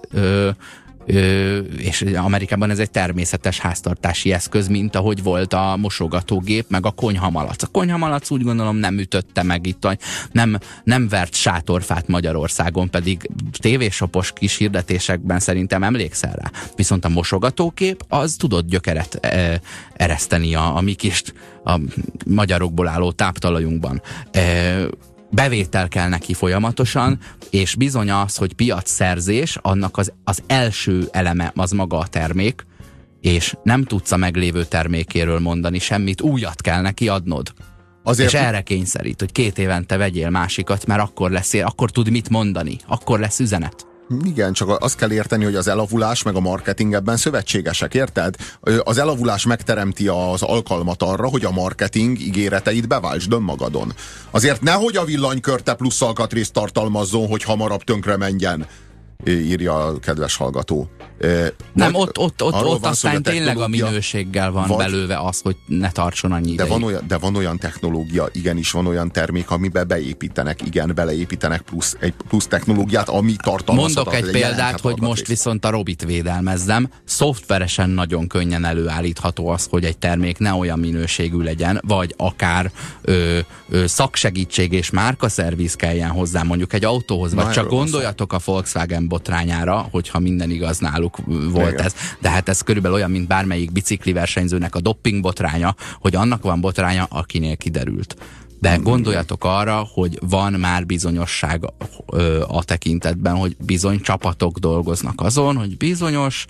és Amerikában ez egy természetes háztartási eszköz, mint ahogy volt a mosogatógép, meg a konyhamalac. A konyhamalac úgy gondolom nem ütötte meg itt, nem vert sátorfát Magyarországon, pedig tévésopos kis hirdetésekben szerintem emlékszel rá. Viszont a mosogatógép az tudott gyökeret ereszteni a mi kis a magyarokból álló táptalajunkban. Bevétel kell neki folyamatosan, és bizony az, hogy piacszerzés, annak az első eleme az maga a termék, és nem tudsz a meglévő termékéről mondani semmit, újat kell neki adnod. Azért... És erre kényszerít, hogy 2 évente vegyél másikat, mert akkor tud mit mondani, akkor lesz üzenet. Igen, csak azt kell érteni, hogy az elavulás meg a marketing ebben szövetségesek, érted? Az elavulás megteremti az alkalmat arra, hogy a marketing ígéreteit beváltsd önmagadon. Azért nehogy a villanykör te plusz alkatrészt tartalmazzon, hogy hamarabb tönkre menjen, írja a kedves hallgató. Nem, ott aztán tényleg a minőséggel van belőve az, hogy ne tartson annyi ideig. De van olyan technológia, igenis van olyan termék, amiben beleépítenek plusz technológiát, ami tartalmazhat. Mondok egy példát, hogy most viszont a Robit védelmezzem. Szoftveresen nagyon könnyen előállítható az, hogy egy termék ne olyan minőségű legyen, vagy akár szaksegítség és márkaszerviz kelljen hozzá mondjuk egy autóhoz, vagy csak gondoljatok a Volkswagen botrányára, hogyha minden igaz náluk volt ez. De hát ez körülbelül olyan, mint bármelyik bicikli versenyzőnek a dopping botránya, hogy annak van botránya, akinél kiderült. De gondoljatok arra, hogy van már bizonyosság a tekintetben, hogy bizony csapatok dolgoznak azon, hogy bizonyos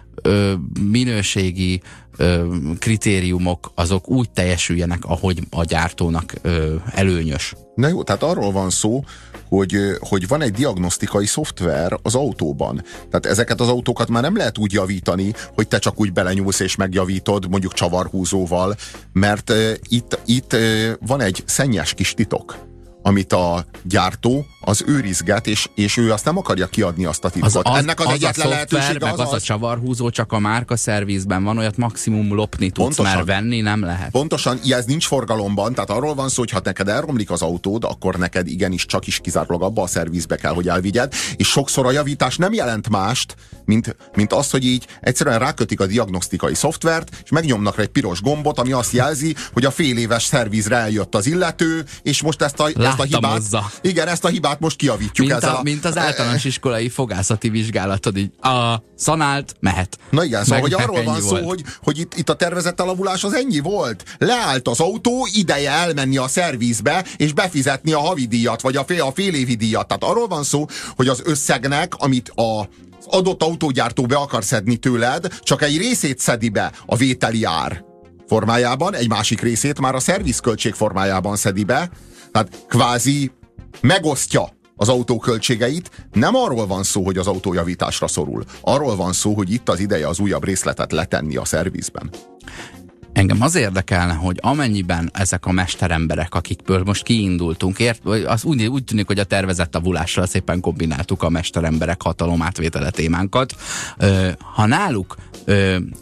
minőségi kritériumok azok úgy teljesüljenek, ahogy a gyártónak előnyös. Na jó, tehát arról van szó, hogy van egy diagnosztikai szoftver az autóban. Tehát ezeket az autókat már nem lehet úgy javítani, hogy te csak úgy belenyúlsz és megjavítod, mondjuk csavarhúzóval, mert itt van egy szennyes kis titok, amit a gyártó az őrizget, és ő azt nem akarja kiadni, azt a titkot. Ennek az egyetlen lehetősége az a csavarhúzó, csak a márkaszervizben van, olyat maximum lopni tudsz, mert venni nem lehet. Pontosan, ez nincs forgalomban, tehát arról van szó, hogy ha neked elromlik az autód, akkor neked igenis csak is kizárólag abba a szervizbe kell, hogy elvigyed, és sokszor a javítás nem jelent mást, mint az, hogy így egyszerűen rákötik a diagnosztikai szoftvert, és megnyomnak egy piros gombot, ami azt jelzi, hogy a fél éves szervizre eljött az illető, és most ezt a hibát, igen, ezt a hibát most kijavítjuk. Mint az általános iskolai fogászati vizsgálatod, így szanált, mehet. Na igen, szóval, hogy arról van szó, hogy itt a tervezett elavulás az ennyi volt. Leállt az autó, ideje elmenni a szervizbe, és befizetni a havidíjat, vagy a fél évi díjat. Tehát arról van szó, hogy az összegnek, amit az adott autógyártó be akar szedni tőled, csak egy részét szedi be a vételi ár formájában, egy másik részét már a szervizköltség formájában szedi be. Tehát kvázi megosztja az autó költségeit. Nem arról van szó, hogy az autó javításra szorul. Arról van szó, hogy itt az ideje az újabb részletet letenni a szervizben. Engem az érdekelne, hogy amennyiben ezek a mesteremberek, akikből most kiindultunk, az úgy tűnik, hogy a tervezett avulással szépen kombináltuk a mesteremberek hatalomátvétele témánkat. Ha náluk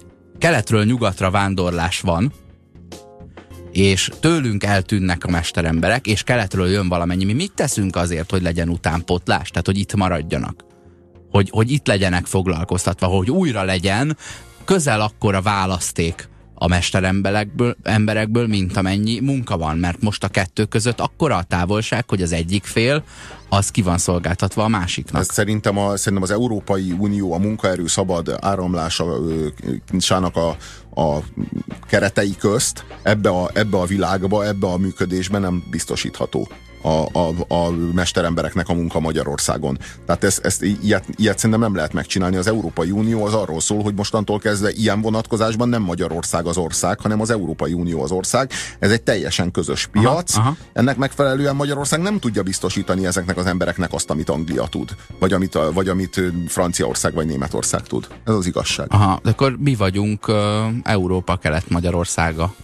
keletről nyugatra vándorlás van, és tőlünk eltűnnek a mesteremberek, és keletről jön valamennyi. Mi mit teszünk azért, hogy legyen utánpótlás? Tehát, hogy itt maradjanak? Hogy itt legyenek foglalkoztatva, hogy újra legyen közel akkora választék a mesteremberekből, mint amennyi munka van, mert most a kettő között akkora a távolság, hogy az egyik fél az ki van szolgáltatva a másiknak. Ez szerintem az Európai Unió a munkaerő szabad áramlásának a keretei közt ebbe a világba, ebbe a működésben nem biztosítható a mesterembereknek a munka Magyarországon. Tehát ilyet szerintem nem lehet megcsinálni. Az Európai Unió az arról szól, hogy mostantól kezdve ilyen vonatkozásban nem Magyarország az ország, hanem az Európai Unió az ország. Ez egy teljesen közös piac. Ennek megfelelően Magyarország nem tudja biztosítani ezeknek az embereknek azt, amit Anglia tud. Vagy amit Franciaország vagy Németország tud. Ez az igazság. Aha, de akkor mi vagyunk Európa Kelet-Magyarországa?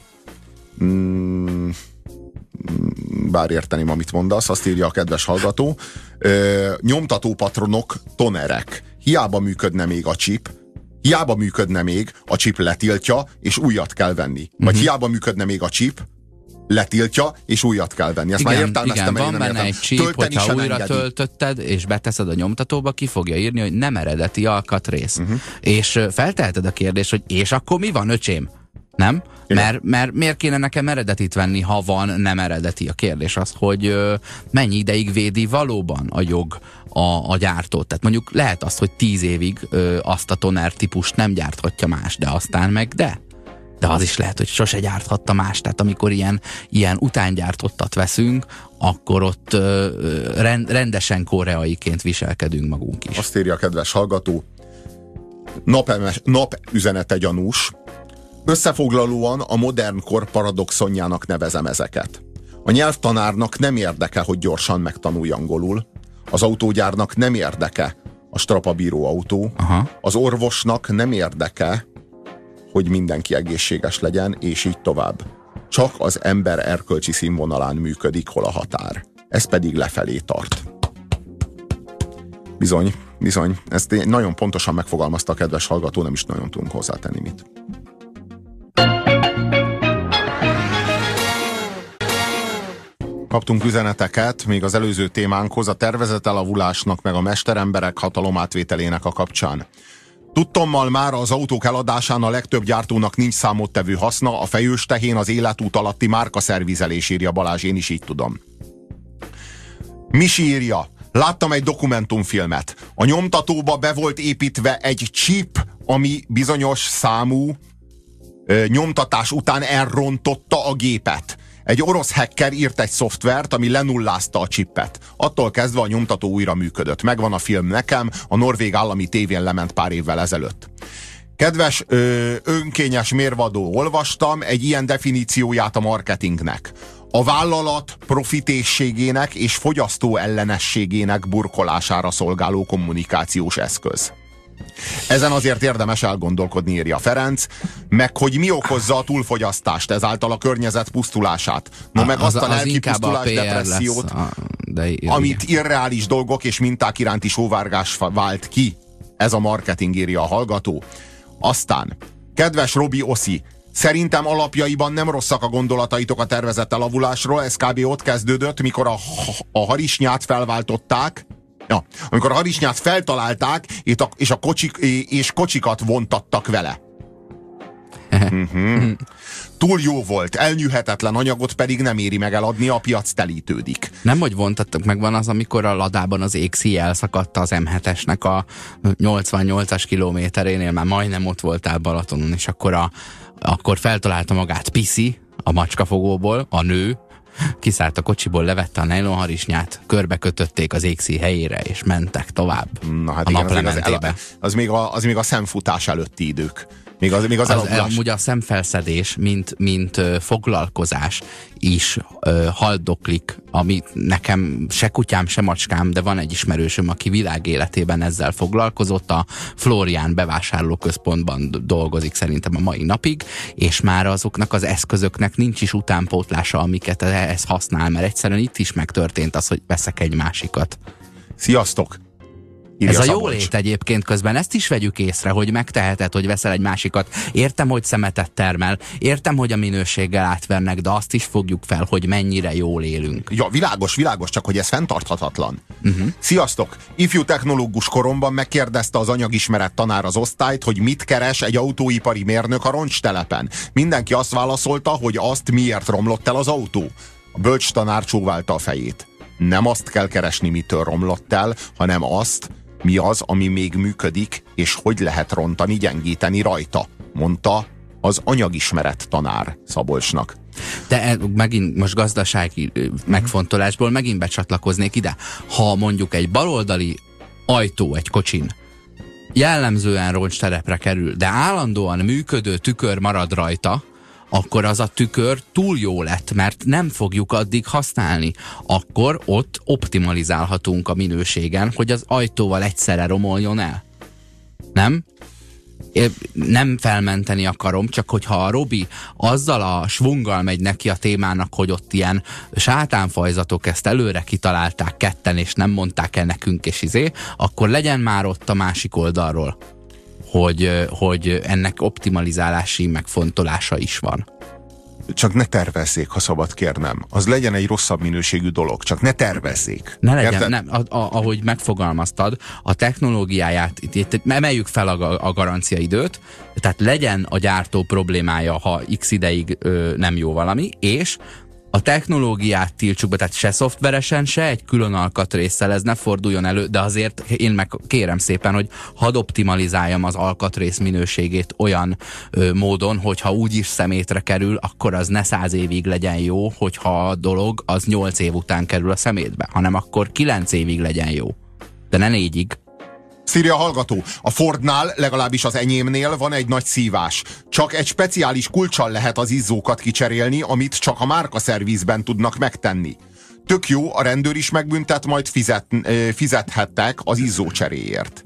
Bár érteném, amit mondasz, azt írja a kedves hallgató. Nyomtatópatronok, tonerek. Hiába működne még a chip letiltja, és újat kell venni. Vagy hiába működne még a chip, letiltja, és újat kell venni. Ezt igen, már értelmeztem, igen, van benne egy chip, hogyha újra engedi. Töltötted, és beteszed a nyomtatóba, ki fogja írni, hogy nem eredeti alkatrész. És felteheted a kérdést, hogy és akkor mi van, öcsém? Nem? Mert miért kéne nekem eredetit venni, ha van nem eredeti? A kérdés az, hogy mennyi ideig védi valóban a jog a gyártót. Tehát mondjuk lehet azt, hogy 10 évig azt a toner típust nem gyárthatja más, de aztán meg de az is lehet, hogy sose gyárthatta más. Tehát amikor ilyen utángyártottat veszünk, akkor ott rendesen koreaiként viselkedünk magunk is. Azt írja a kedves hallgató, napüzenete gyanús. Összefoglalóan a modern kor paradoxonjának nevezem ezeket. A nyelvtanárnak nem érdeke, hogy gyorsan megtanulj angolul. Az autógyárnak nem érdeke a strapabíró autó. Az orvosnak nem érdeke, hogy mindenki egészséges legyen, és így tovább. Csak az ember erkölcsi színvonalán működik, hol a határ. Ez pedig lefelé tart. Bizony. Ezt nagyon pontosan megfogalmazta a kedves hallgató, nem is nagyon tudunk hozzátenni mit. Kaptunk üzeneteket még az előző témánkhoz, a tervezett elavulásnak meg a mesteremberek hatalomátvételének a kapcsán. Tudtommal már az autók eladásán a legtöbb gyártónak nincs számottevő haszna, a fejős tehén az életút alatti márkaszervizelés, írja Balázs, én is így tudom. Misi írja, láttam egy dokumentumfilmet. A nyomtatóba be volt építve egy chip, ami bizonyos számú nyomtatás után elrontotta a gépet. Egy orosz hacker írt egy szoftvert, ami lenullázta a csippet. Attól kezdve a nyomtató újra működött. Megvan a film nekem, a norvég állami tévén lement pár évvel ezelőtt. Kedves önkényes mérvadó, olvastam egy ilyen definícióját a marketingnek. A vállalat profitészségének és fogyasztó ellenességének burkolására szolgáló kommunikációs eszköz. Ezen azért érdemes elgondolkodni, írja Ferenc, meg hogy mi okozza a túlfogyasztást, ezáltal a környezet pusztulását. No, meg azt a lelki pusztulás, depressziót, amit irreális dolgok és minták iránti sóvárgás vált ki. Ez a marketing, írja a hallgató. Aztán, kedves Robi Oszi, szerintem alapjaiban nem rosszak a gondolataitok a tervezett elavulásról, ez kb. Ott kezdődött, mikor a harisnyát felváltották, amikor a harisnyát feltalálták, és kocsikat vontattak vele. Túl jó volt, elnyűhetetlen anyagot pedig nem éri meg eladni, a piac telítődik. Nem, hogy vontattak meg, van az, amikor a ladában az égszíj elszakadta az M7-esnek a 88-as kilométerénél, már majdnem ott voltál Balatonon, és akkor feltalálta magát Piszi a macskafogóból, a nő, kiszállt a kocsiból, levette a nejlonharisnyát, körbekötötték az égszíj helyére, és mentek tovább. Na, hát a igen, naplementébe. Az még a szemfutás előtti idők. Még az amúgy a szemfelszedés, mint foglalkozás is haldoklik, ami nekem se kutyám, se macskám, de van egy ismerősöm, aki világéletében ezzel foglalkozott, a Florián bevásárlóközpontban dolgozik szerintem a mai napig, és már azoknak az eszközöknek nincs is utánpótlása, amiket ez használ, mert egyszerűen itt is megtörtént az, hogy veszek egy másikat. Sziasztok! írja Ez a Szabolcs. jólét egyébként közben, ezt is vegyük észre, hogy megteheted, hogy veszel egy másikat. Értem, hogy szemetet termel, értem, hogy a minőséggel átvernek, de azt is fogjuk fel, hogy mennyire jól élünk. Ja, világos, csak hogy ez fenntarthatatlan. Sziasztok! Ifjú technológus koromban megkérdezte az anyagismeret tanár az osztályt, hogy mit keres egy autóipari mérnök a roncstelepen. Mindenki azt válaszolta, hogy azt miért romlott el az autó. A bölcs tanár csóválta a fejét. Nem azt kell keresni, mitől romlott el, hanem azt, mi az, ami még működik, és hogy lehet rontani, gyengíteni rajta, mondta az anyagismeret tanár Szabolcsnak. De megint most gazdasági megfontolásból megint becsatlakoznék ide. Ha mondjuk egy baloldali ajtó egy kocsin jellemzően roncsterepre kerül, de állandóan működő tükör marad rajta, akkor az a tükör túl jó lett, mert nem fogjuk addig használni. Akkor ott optimalizálhatunk a minőségen, hogy az ajtóval egyszerre romoljon el. Nem? Én nem felmenteni akarom, csak hogyha a Robi azzal a svunggal megy neki a témának, hogy ott ilyen sátánfajzatok ezt előre kitalálták ketten, és nem mondták el nekünk, és akkor legyen már ott a másik oldalról, hogy ennek optimalizálási megfontolása is van. Csak ne tervezzék, ha szabad kérnem. Az legyen egy rosszabb minőségű dolog, csak ne tervezzék. Ne legyen, nem, ahogy megfogalmaztad, a technológiáját, itt emeljük fel a garanciaidőt, tehát legyen a gyártó problémája, ha x ideig nem jó valami, és a technológiát tiltsuk be, tehát se szoftveresen, se egy külön alkatrésszel ez ne forduljon elő, de azért én meg kérem szépen, hogy hadd optimalizáljam az alkatrész minőségét olyan módon, hogyha úgyis szemétre kerül, akkor az ne 100 évig legyen jó, hogyha a dolog az 8 év után kerül a szemétbe, hanem akkor 9 évig legyen jó, de ne 4-ig. Szírja hallgató, a Fordnál, legalábbis az enyémnél van egy nagy szívás. Csak egy speciális kulccsal lehet az izzókat kicserélni, amit csak a márkaszervizben tudnak megtenni. Tök jó, a rendőr is megbüntet, majd fizethettek az izzó cseréért.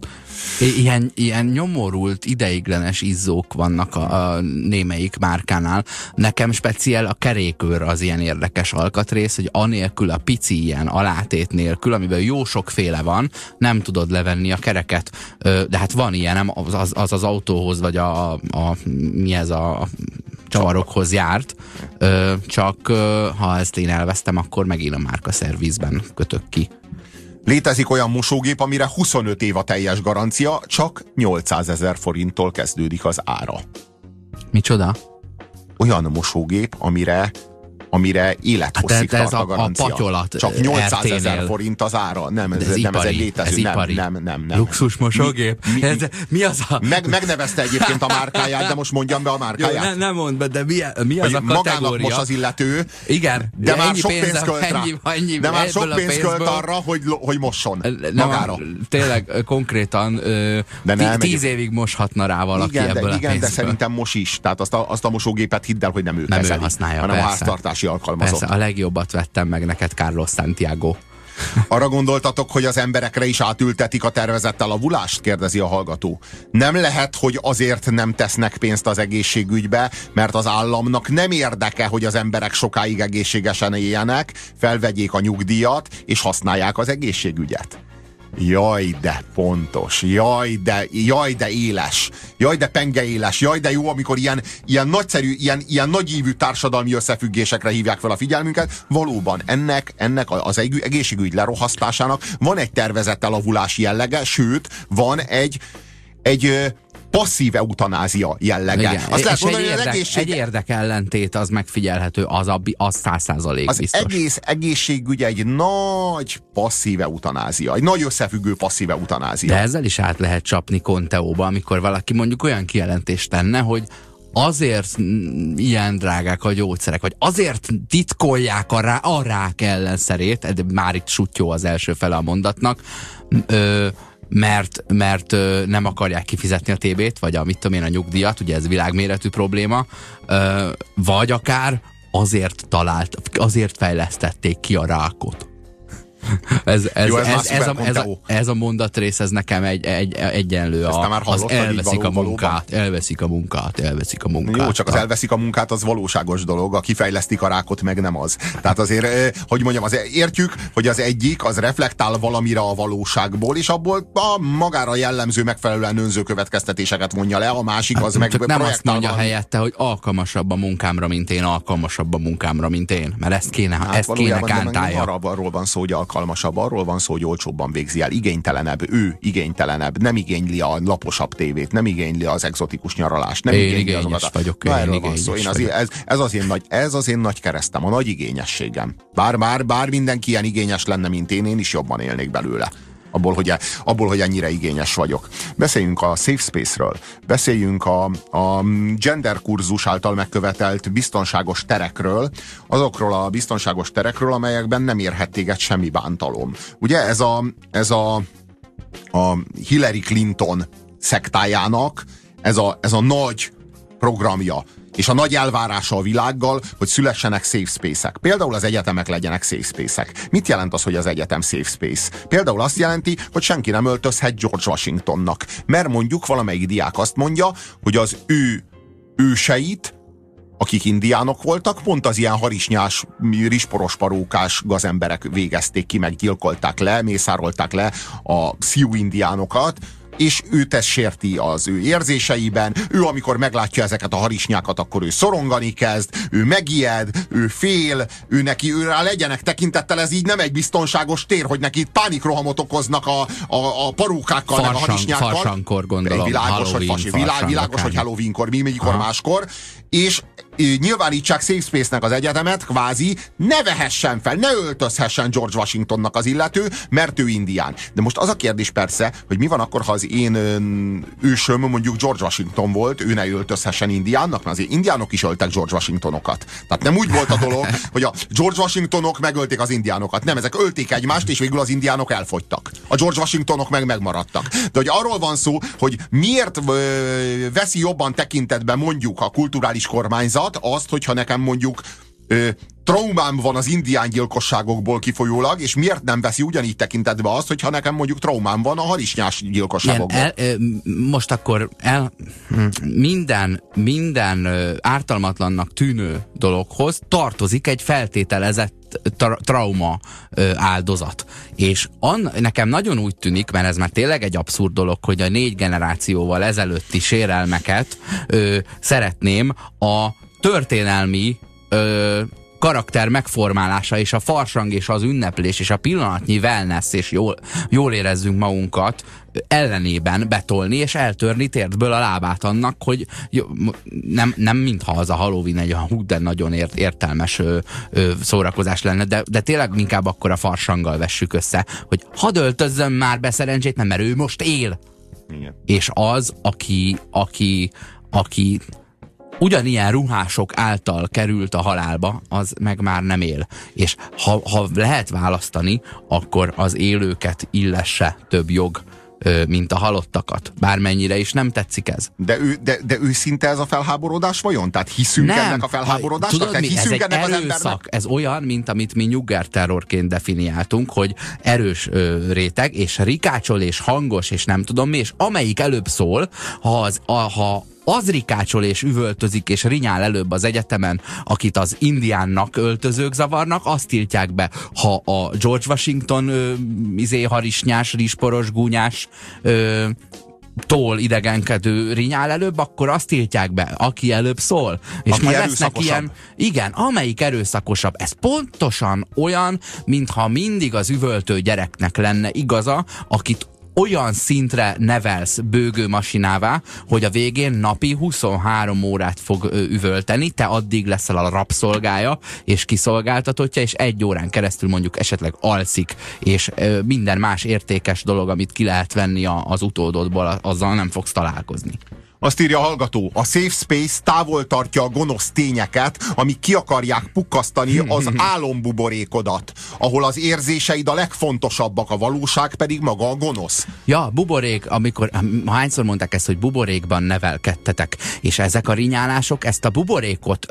Ilyen nyomorult, ideiglenes izzók vannak a némelyik márkánál. Nekem speciál a kerékőr az ilyen érdekes alkatrész, hogy anélkül a pici ilyen alátét nélkül, amiben jó sokféle van, nem tudod levenni a kereket. De hát van ilyen, nem az autóhoz, vagy mi ez a csavarokhoz járt. Csak ha ezt én elvesztem, akkor megint a márkaszervizben kötök ki. Létezik olyan mosógép, amire 25 év a teljes garancia, csak 800 000 forinttól kezdődik az ára. Micsoda? Olyan mosógép, amire élethosszig tart a garancia. A patyolat csak 800 000 RT-nél. forint az ára. Nem, ez egy létező. Nem. Luxus mosógép? Mi az a... Megnevezte egyébként a márkáját, de most mondjam be a márkáját. Jó, nem mondd be, de mi az a magának kategória? most az illető. Igen. De már sok pénzt költ rá. De már sok pénzt költ arra, hogy mosson magára. Tényleg konkrétan 10 évig moshatna rá valaki ebből a pénzből. Igen, de szerintem mos is. Tehát azt a mosógépet hidd el, hogy nem ő nem kezeli, ő használja, hanem persze. a háztartási alkalmazott. Persze, a legjobbat vettem meg neked, Carlos Santiago. Arra gondoltatok, hogy az emberekre is átültetik a tervezett elavulást? Kérdezi a hallgató. Nem lehet, hogy azért nem tesznek pénzt az egészségügybe, mert az államnak nem érdeke, hogy az emberek sokáig egészségesen éljenek, felvegyék a nyugdíjat, és használják az egészségügyet. Jaj, de pontos, jaj, de éles, jaj, de pengeéles, jaj, de jó, amikor ilyen nagyszerű, ilyen nagyívű társadalmi összefüggésekre hívják fel a figyelmünket. Valóban ennek az egészségügy lerohasztásának van egy tervezett elavulás jellege, sőt, van egy passzív eutanázia jellege. Igen. Azt lehet mondani, egy érdekellentét az megfigyelhető, az 100% biztos. Az egész egészségügy egy nagy passzív eutanázia, egy nagy összefüggő passzív eutanázia. De ezzel is át lehet csapni Conteóba, amikor valaki mondjuk olyan kijelentést tenne, hogy azért ilyen drágák a gyógyszerek, vagy azért titkolják a rák ellenszerét, de már itt suttyó az első fele a mondatnak, mert nem akarják kifizetni a TB-t, vagy a a nyugdíjat, ugye ez világméretű probléma, vagy akár azért fejlesztették ki a rákot. Ez a mondatrész, ez nekem egyenlő az elveszik a munkát. Jó, csak az elveszik a munkát, az valóságos dolog, a kifejlesztik a rákot, meg nem az. Tehát azért, hogy mondjam, értjük, hogy az egyik, az reflektál valamire a valóságból, és abból magára jellemző, megfelelően önző következtetéseket vonja le, a másik az meg nem azt mondja helyette, hogy alkalmasabb a munkámra, mint én, mert ezt kéne kántálja. Arról van szó, hogy alkalmasabb, arról van szó, hogy olcsóbban végzi el, igénytelenebb, nem igényli a laposabb tévét, nem igényli az egzotikus nyaralást, nem igényli azokat. Erről van szó. Ez az én nagy keresztem, a nagy igényességem. Bár mindenki ilyen igényes lenne, mint én is jobban élnék belőle. Abból, hogy ennyire igényes vagyok. Beszéljünk a safe space-ről. Beszéljünk a gender kurzus által megkövetelt biztonságos terekről, azokról a biztonságos terekről, amelyekben nem érhet téged semmi bántalom. Ugye ez a Hillary Clinton szektájának ez a nagy programja, és a nagy elvárása a világgal, hogy szülessenek safe space-ek. Például az egyetemek legyenek safe space-ek. Mit jelent az, hogy az egyetem safe space? Például azt jelenti, hogy senki nem öltözhet George Washingtonnak. Mert mondjuk valamelyik diák azt mondja, hogy az ő őseit, akik indiánok voltak, pont az ilyen harisnyás, risporosparókás gazemberek végezték ki, meggyilkolták le, mészárolták le a Sioux indiánokat, és őt ez sérti az ő érzéseiben, ő amikor meglátja ezeket a harisnyákat, akkor ő szorongani kezd, ő megijed, ő fél, ő rá legyenek tekintettel, ez így nem egy biztonságos tér, hogy neki pánikrohamot okoznak a parókákkal, meg a harisnyákkal. Farsankor gondolom, világos, hogy Halloweenkor, mikor máskor, és nyilvánítsák safe space-nek az egyetemet, kvázi ne vehessen fel, ne öltözhessen George Washingtonnak az illető, mert ő indián. De most az a kérdés persze, hogy mi van akkor, ha az én ősöm mondjuk George Washington volt, ő ne öltözhessen indiánnak, mert azért indiánok is öltek George Washingtonokat. Tehát nem úgy volt a dolog, hogy a George Washingtonok megölték az indiánokat. Nem, ezek ölték egymást, és végül az indiánok elfogytak. A George Washingtonok meg megmaradtak. De hogy arról van szó, hogy miért veszi jobban tekintetbe mondjuk a kulturális kormányzat azt, hogyha nekem mondjuk traumám van az indián gyilkosságokból kifolyólag, és miért nem veszi ugyanígy tekintetbe azt, hogyha nekem mondjuk traumám van a harisnyás gyilkosságokból. Most akkor minden ártalmatlannak tűnő dologhoz tartozik egy feltételezett trauma áldozat. És nekem nagyon úgy tűnik, mert ez már tényleg egy abszurd dolog, hogy a 4 generációval ezelőtti sérelmeket szeretném a történelmi karakter megformálása és a farsang és az ünneplés és a pillanatnyi wellness és jól érezzünk magunkat ellenében betolni és eltörni térdből a lábát annak, hogy nem mintha az a Halloween egy olyan de nagyon értelmes szórakozás lenne, de tényleg inkább akkor a farsanggal vessük össze, hogy hadd öltözzön már be szerencsétlen, mert ő most él. Igen. És az, aki ugyanilyen ruhások által került a halálba, az meg már nem él. És ha lehet választani, akkor az élőket illesse több jog, mint a halottakat. Bármennyire is nem tetszik ez. De őszinte ez a felháborodás vajon? Tehát hiszünk ennek a felháborodásnak? Tudod mi? Ez egy erőszak. Ez olyan, mint amit mi nyuggerterrorként definiáltunk, hogy erős réteg, és rikácsol, és hangos, és nem tudom mi, és amelyik előbb szól, ha az rikácsol és üvöltözik és rinyál előbb az egyetemen, akit az indiánnak öltözők zavarnak, azt tiltják be. Ha a George Washington harisnyás, rizsporos, gúnyás tól idegenkedő rinyál előbb, akkor azt tiltják be, aki előbb szól. És majd lesznek ilyen, igen, amelyik erőszakosabb. Ez pontosan olyan, mintha mindig az üvöltő gyereknek lenne igaza, akit olyan szintre nevelsz bőgőmasinává, hogy a végén napi 23 órát fog üvölteni, te addig leszel a rabszolgája és kiszolgáltatottja, és 1 órán keresztül mondjuk esetleg alszik, és minden más értékes dolog, amit ki lehet venni az utódodból, azzal nem fogsz találkozni. Azt írja a hallgató, a safe space távol tartja a gonosz tényeket, amik ki akarják pukkasztani az álombuborékodat, ahol az érzéseid a legfontosabbak, a valóság pedig maga a gonosz. Ja, buborék, hányszor mondták ezt, hogy buborékban nevelkedtetek, és ezek a rinyálások ezt a buborékot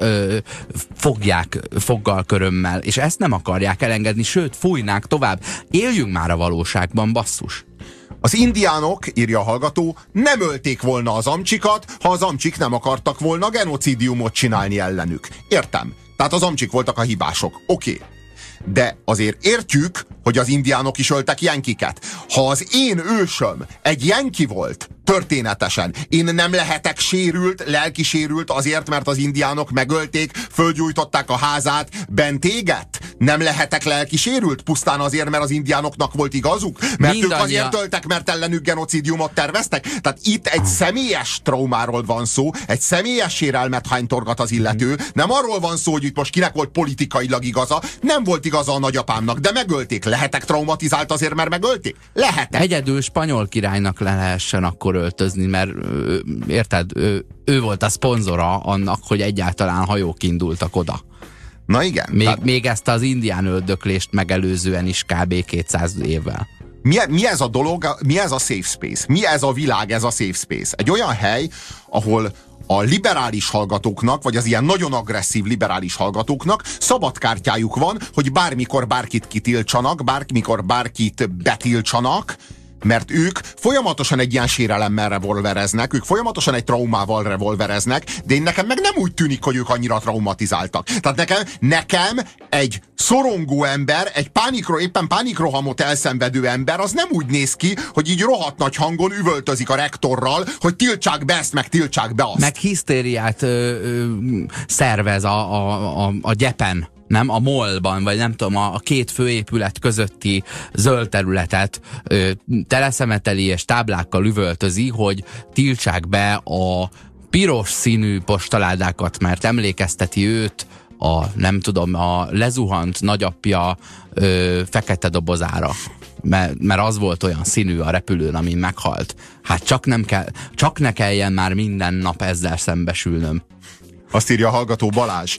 fogják foggal körömmel, és ezt nem akarják elengedni, sőt, fújnák tovább. Éljünk már a valóságban, basszus. Az indiánok, írja a hallgató, nem ölték volna az amcsikat, ha az amcsik nem akartak volna genocidiumot csinálni ellenük. Értem. Tehát az amcsik voltak a hibások. Oké. De azért értjük, hogy az indiánok is öltek jenkiket. Ha az én ősöm egy jenki volt, történetesen, én nem lehetek sérült, lelki sérült azért, mert az indiánok megölték, fölgyújtották a házát, bent égett? Nem lehetek lelki sérült pusztán azért, mert az indiánoknak volt igazuk? Mert ők azért öltek, mert ellenük genocidiumot terveztek? Tehát itt egy személyes traumáról van szó, egy személyes sérelmet hánytorgat az illető. Nem arról van szó, hogy itt most kinek volt politikailag igaza, nem volt igaza a nagyapámnak, de megölték. Lehetek traumatizált azért, mert megölték? Lehetek. Egyedül spanyol királynak le lehessen akkor öltözni, mert érted, ő volt a szponzora annak, hogy egyáltalán hajók indultak oda. Na igen. Még ezt az indián öldöklést megelőzően is kb. 200 évvel. Mi ez a dolog, mi ez a safe space? Mi ez a világ, ez a safe space? Egy olyan hely, ahol a liberális hallgatóknak, vagy az ilyen nagyon agresszív liberális hallgatóknak szabad kártyájuk van, hogy bármikor bárkit kitiltsanak, bármikor bárkit betiltsanak, mert ők folyamatosan egy ilyen sérelemmel revolvereznek, ők folyamatosan egy traumával revolvereznek, de nekem meg nem úgy tűnik, hogy ők annyira traumatizáltak. Tehát nekem egy szorongó ember, egy éppen pánikrohamot elszenvedő ember, az nem úgy néz ki, hogy így rohadt nagy hangon üvöltözik a rektorral, hogy tiltsák be ezt, meg tiltsák be azt. Meg hisztériát szervez a gyepen. Nem, a mallban, vagy nem tudom, a két főépület közötti zöld területet teleszemeteli és táblákkal üvöltözi, hogy tiltsák be a piros színű postaládákat, mert emlékezteti őt nem tudom, a lezuhant nagyapja fekete dobozára. Mert az volt olyan színű a repülőn, amin meghalt. Hát csak ne kelljen már minden nap ezzel szembesülnöm. Azt írja a hallgató Balázs.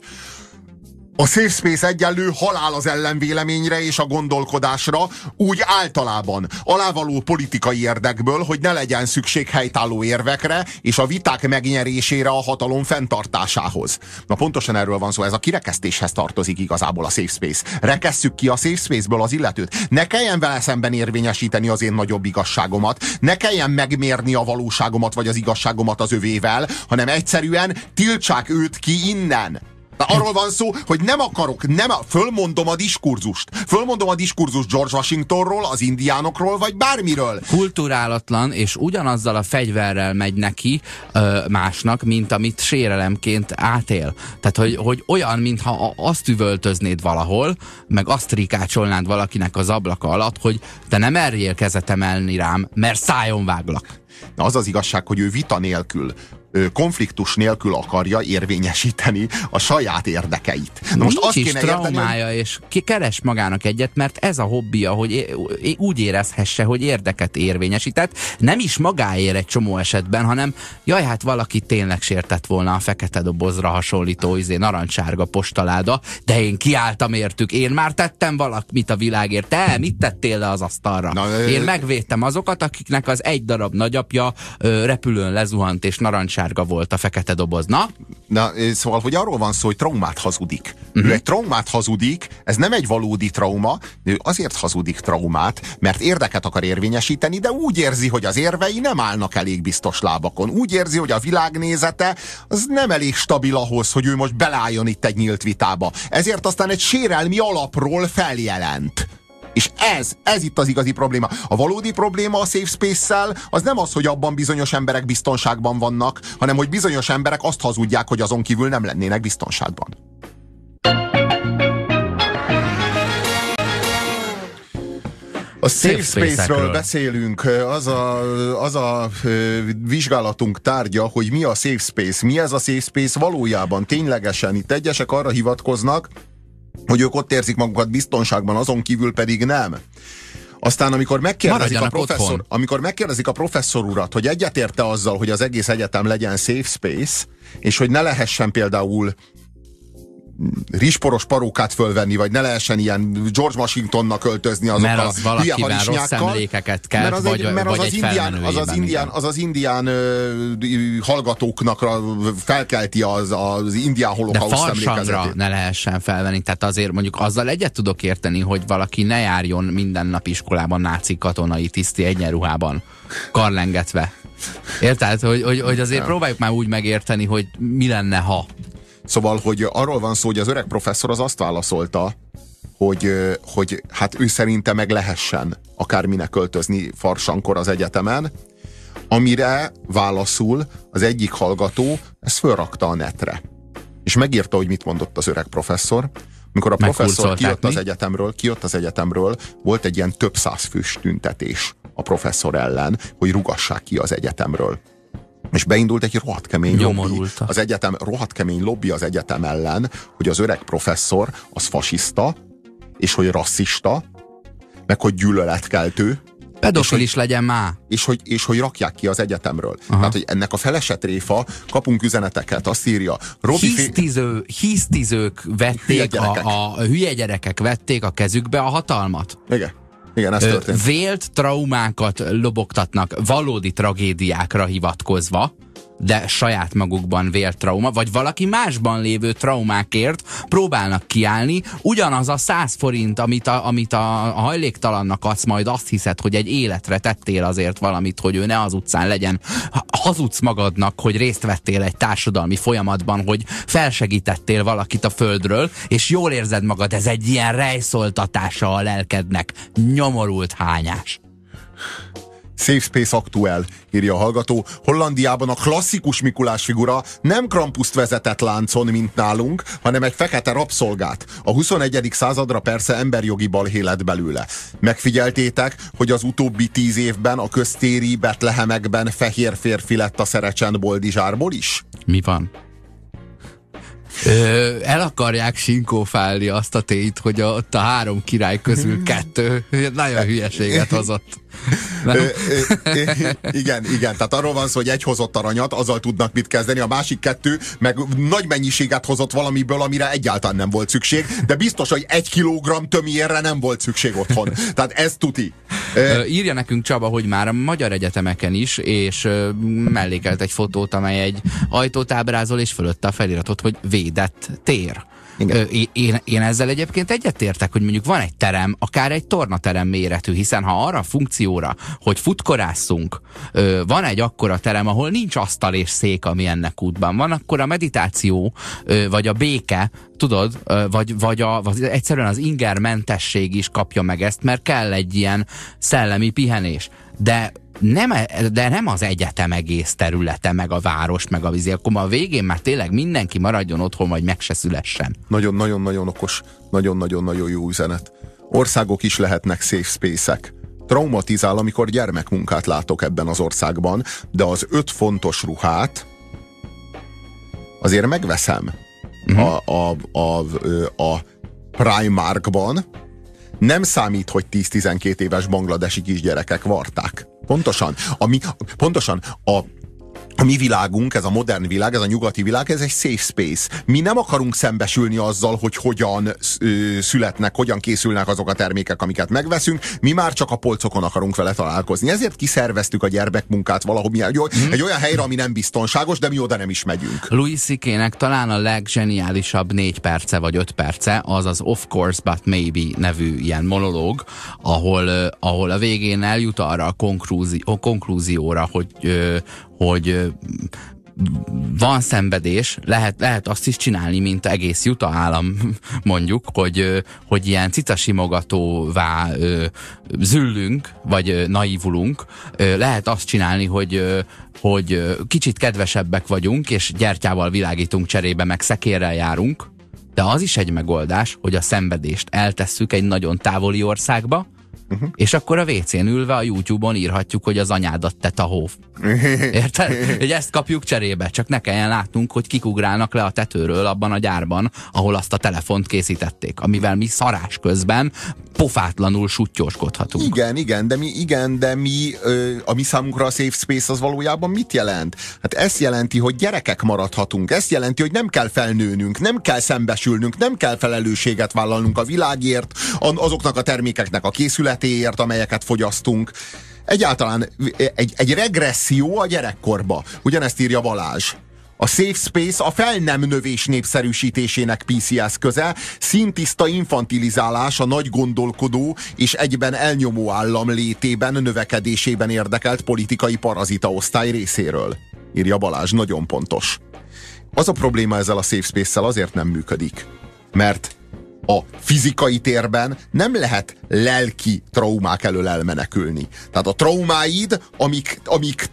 A safe space egyenlő halál az ellenvéleményre és a gondolkodásra, úgy általában, alávaló politikai érdekből, hogy ne legyen szükség helytálló érvekre és a viták megnyerésére a hatalom fenntartásához. Na pontosan erről van szó, ez a kirekesztéshez tartozik igazából a safe space. Rekesszük ki a safe spaceből az illetőt. Ne kelljen vele szemben érvényesíteni az én nagyobb igazságomat, ne kelljen megmérni a valóságomat vagy az igazságomat az övével, hanem egyszerűen tiltsák őt ki innen. Arról van szó, hogy fölmondom a diskurzust. Fölmondom a diskurzust George Washingtonról, az indiánokról, vagy bármiről. Kulturálatlan, és ugyanazzal a fegyverrel megy neki másnak, mint amit sérelemként átél. Tehát, hogy olyan, mintha azt üvöltöznéd valahol, meg azt rikácsolnád valakinek az ablaka alatt, hogy te nem merjél kezet emelni rám, mert szájon váglak. Na az az igazság, hogy ő vita nélkül, konfliktus nélkül akarja érvényesíteni a saját érdekeit. Na most azt kéne traumája, érteni, és keres magának egyet, mert ez a hobbija, hogy úgy érezhesse, hogy érdeket érvényesített, nem is magáért egy csomó esetben, hanem jaj, hát valaki tényleg sértett volna a fekete dobozra hasonlító narancssárga postaláda, de én kiálltam értük, én már tettem valamit a világért, te mit tettél le az asztalra? Én megvédtem azokat, akiknek az egy darab nagyapja repülőn lezuhant és narancssárga volt a fekete doboz. Na, szóval, hogy arról van szó, hogy traumát hazudik. Ő egy traumát hazudik, ez nem egy valódi trauma, ő azért hazudik traumát, mert érdeket akar érvényesíteni, de úgy érzi, hogy az érvei nem állnak elég biztos lábakon. Úgy érzi, hogy a világnézete az nem elég stabil ahhoz, hogy ő most belálljon itt egy nyílt vitába. Ezért aztán egy sérelmi alapról feljelent. És ez itt az igazi probléma. A valódi probléma a safe space-szel az nem az, hogy abban bizonyos emberek biztonságban vannak, hanem hogy bizonyos emberek azt hazudják, hogy azon kívül nem lennének biztonságban. A safe space-ről beszélünk, az a vizsgálatunk tárgya, hogy mi a safe space, mi ez a safe space valójában, ténylegesen. Itt egyesek arra hivatkoznak, hogy ők ott érzik magukat biztonságban, azon kívül pedig nem. Aztán amikor megkérdezik a professzor urat, hogy egyetérte azzal, hogy az egész egyetem legyen safe space, és hogy ne lehessen például rizsporos parókát fölvenni, vagy ne lehessen ilyen George Washingtonnak öltözni azokkal mert az a hülye valakivel rossz emlékeket kelt, vagy egy felmenőjében. Az indián hallgatóknak felkelti az indián holokauszt emlékezetét. De farsangra ne lehessen felvenni, tehát azért mondjuk azzal egyet tudok érteni, hogy valaki ne járjon minden nap iskolában náci katonai tiszti egyenruhában, karlengetve. Érted? Hogy azért próbáljuk már úgy megérteni, hogy mi lenne, ha. Szóval, hogy arról van szó, hogy az öreg professzor az azt válaszolta, hogy hát ő szerinte meg lehessen akárminek öltözni farsankor az egyetemen, amire válaszul az egyik hallgató ezt fölrakta a netre. És megírta, hogy mit mondott az öreg professzor. Mikor a professzor kijött az egyetemről, volt egy ilyen több száz fős tüntetés a professzor ellen, hogy rugassák ki az egyetemről. És beindult egy rohadt kemény lobby az egyetem ellen, hogy az öreg professzor az fasiszta, és hogy rasszista, meg hogy gyűlöletkeltő. Pedofil is legyen már. És hogy rakják ki az egyetemről. Aha. Tehát, hogy ennek a felesett réfa, kapunk üzeneteket, azt írja. Hisztizők vették, a hülye gyerekek vették a kezükbe a hatalmat. Igen, ez történt. Vélt traumákat lobogtatnak valódi tragédiákra hivatkozva, de saját magukban vélt trauma, vagy valaki másban lévő traumákért próbálnak kiállni, ugyanaz a 100 forint, amit a hajléktalannak adsz, majd azt hiszed, hogy egy életre tettél azért valamit, hogy ő ne az utcán legyen. Hazudsz magadnak, hogy részt vettél egy társadalmi folyamatban, hogy felsegítettél valakit a földről, és jól érzed magad, ez egy ilyen rejszoltatása a lelkednek. Nyomorult hányás. Safe Space aktuál, írja a hallgató. Hollandiában a klasszikus Mikulás figura nem Krampuszt vezetett láncon, mint nálunk, hanem egy fekete rabszolgát. A 21. századra persze emberjogi balhé lett belőle. Megfigyeltétek, hogy az utóbbi 10 évben a köztéri Betlehemekben fehér férfi lett a Szerecsen Boldizsárból is? Mi van? El akarják sinkófálni azt a tényt, hogy ott a 3 király közül 2 nagyon hülyeséget hozott. Igen, tehát arról van szó, hogy egy hozott aranyat, azzal tudnak mit kezdeni, a másik 2 meg nagy mennyiséget hozott valamiből, amire egyáltalán nem volt szükség, de biztos, hogy 1 kilogramm tömjérre nem volt szükség otthon. Tehát ez tuti. Írja nekünk Csaba, hogy már a magyar egyetemeken is, és mellékelt egy fotót, amely egy ajtót ábrázol, és fölötte a feliratot, hogy védett tér. Én ezzel egyébként egyetértek, hogy mondjuk van egy terem, akár egy tornaterem méretű, hiszen ha arra a funkcióra, hogy futkorásszunk, van egy akkora terem, ahol nincs asztal és szék, ami ennek útban van, akkor a meditáció, vagy a béke, tudod, vagy egyszerűen az ingermentesség is kapja meg ezt, mert kell egy ilyen szellemi pihenés. De nem az egyetem egész területe, meg a város, meg a vízi. Akkor a végén már tényleg mindenki maradjon otthon, vagy meg se szülessen. Nagyon-nagyon okos, nagyon-nagyon jó üzenet. Országok is lehetnek safe space-ek. Traumatizál, amikor gyermekmunkát látok ebben az országban, de az 5 fontos ruhát azért megveszem a Primarkban. Nem számít, hogy 10-12 éves bangladesi kisgyerekek varták. Pontosan a mi világunk, ez a modern világ, ez a nyugati világ, ez egy safe space. Mi nem akarunk szembesülni azzal, hogy hogyan születnek, hogyan készülnek azok a termékek, amiket megveszünk. Mi már csak a polcokon akarunk vele találkozni. Ezért kiszerveztük a gyermekmunkát valahogy egy olyan helyre, ami nem biztonságos, de mi oda nem is megyünk. Louis C.K.-nek talán a legzseniálisabb 4 perce vagy 5 perce az az Of Course But Maybe nevű ilyen monológ, ahol a végén eljut arra a konklúzióra, hogy van szenvedés, lehet azt is csinálni, mint egész Utah állam, mondjuk, hogy ilyen cicasimogatóvá züllünk, vagy naívulunk. Lehet azt csinálni, hogy kicsit kedvesebbek vagyunk, és gyertyával világítunk cserébe, meg szekérrel járunk, de az is egy megoldás, hogy a szenvedést eltesszük egy nagyon távoli országba, és akkor a WC-n ülve a YouTube-on írhatjuk, hogy az anyádat tett a hóf. Érted? Hogy ezt kapjuk cserébe, csak ne kelljen látnunk, hogy kik ugrálnak le a tetőről abban a gyárban, ahol azt a telefont készítették, amivel mi szarás közben pofátlanul suttyóskodhatunk. Igen, de mi a mi számunkra a safe space az valójában mit jelent? Hát ezt jelenti, hogy gyerekek maradhatunk, ezt jelenti, hogy nem kell felnőnünk, nem kell szembesülnünk, nem kell felelősséget vállalnunk a világért, azoknak a termékeknek a készületéért, amelyeket fogyasztunk. Egyáltalán egy regresszió a gyerekkorba. Ugyanezt írja Balázs. A safe space a fel nem növés népszerűsítésének PC eszköze, színtiszta infantilizálás a nagy gondolkodó és egyben elnyomó állam létében, növekedésében érdekelt politikai parazita osztály részéről. Írja Balázs, nagyon pontos. Az a probléma ezzel a safe space-szel azért nem működik, mert a fizikai térben nem lehet lelki traumák elől elmenekülni. Tehát a traumáid, amik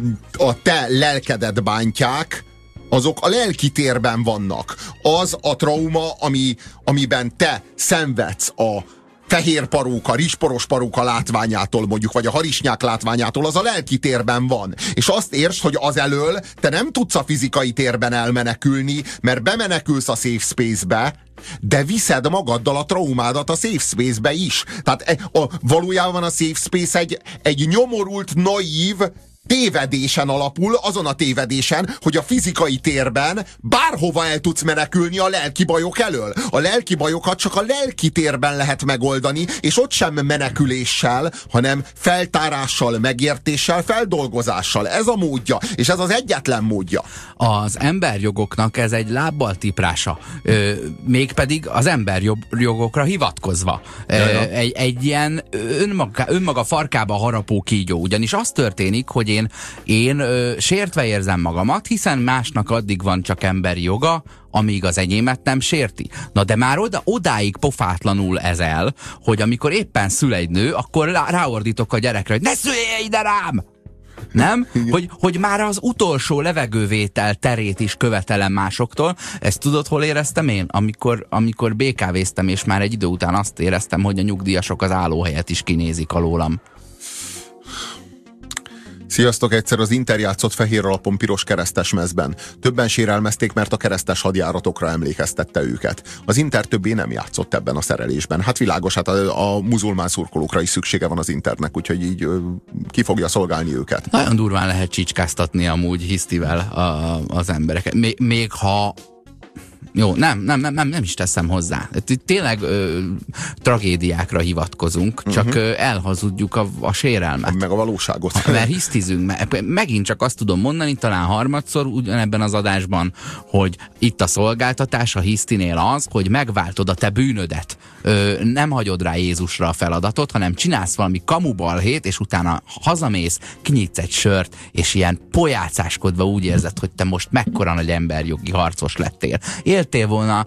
a te lelkedet bántják, azok a lelki térben vannak. Az a trauma, amiben te szenvedsz a fehér paróka, rizsporos paróka látványától mondjuk, vagy a harisnyák látványától, az a lelki térben van. És azt értsd, hogy az elől te nem tudsz a fizikai térben elmenekülni, mert bemenekülsz a safe space-be, de viszed magaddal a traumádat a safe space-be is. Tehát valójában a safe space egy nyomorult, naív tévedésen alapul, azon a tévedésen, hogy a fizikai térben bárhova el tudsz menekülni a lelki bajok elől. A lelki bajokat csak a lelki térben lehet megoldani, és ott sem meneküléssel, hanem feltárással, megértéssel, feldolgozással. Ez a módja, és ez az egyetlen módja. Az emberjogoknak ez egy lábbal tiprása, mégpedig az emberjogokra hivatkozva. Egy ilyen önmaga farkába harapó kígyó, ugyanis az történik, hogy én sértve érzem magamat, hiszen másnak addig van csak emberi joga, amíg az enyémet nem sérti. Na de már odáig pofátlanul ez el, hogy amikor éppen szül egy nő, akkor ráordítok a gyerekre, hogy ne szüljél ide rám! Nem? Hogy már az utolsó levegővétel terét is követelem másoktól. Ezt tudod, hol éreztem én? Amikor BKV-ztem, és már egy idő után azt éreztem, hogy a nyugdíjasok az állóhelyet is kinézik alólam. Sziasztok, egyszer az Inter játszott fehér alapon piros keresztes mezben. Többen sérelmezték, mert a keresztes hadjáratokra emlékeztette őket. Az Inter többé nem játszott ebben a szerelésben. Hát világos, hát a muzulmán szurkolókra is szüksége van az Internek, úgyhogy így ki fogja szolgálni őket. Nagyon durván lehet csicskáztatni amúgy hisztivel az embereket. Még ha jó, nem is teszem hozzá. Tényleg tragédiákra hivatkozunk, csak elhazudjuk a sérelmet. Meg a valóságot. Mert hisztizünk. Megint csak azt tudom mondani, talán harmadszor ugyanebben az adásban, hogy itt a szolgáltatás a hisztinél az, hogy megváltod a te bűnödet. Nem hagyod rá Jézusra a feladatot, hanem csinálsz valami kamubalhét, és utána hazamész, kinyitsz egy sört, és ilyen pojácáskodva úgy érzed, hogy te most mekkora nagy emberjogi harcos lettél. Éltél volna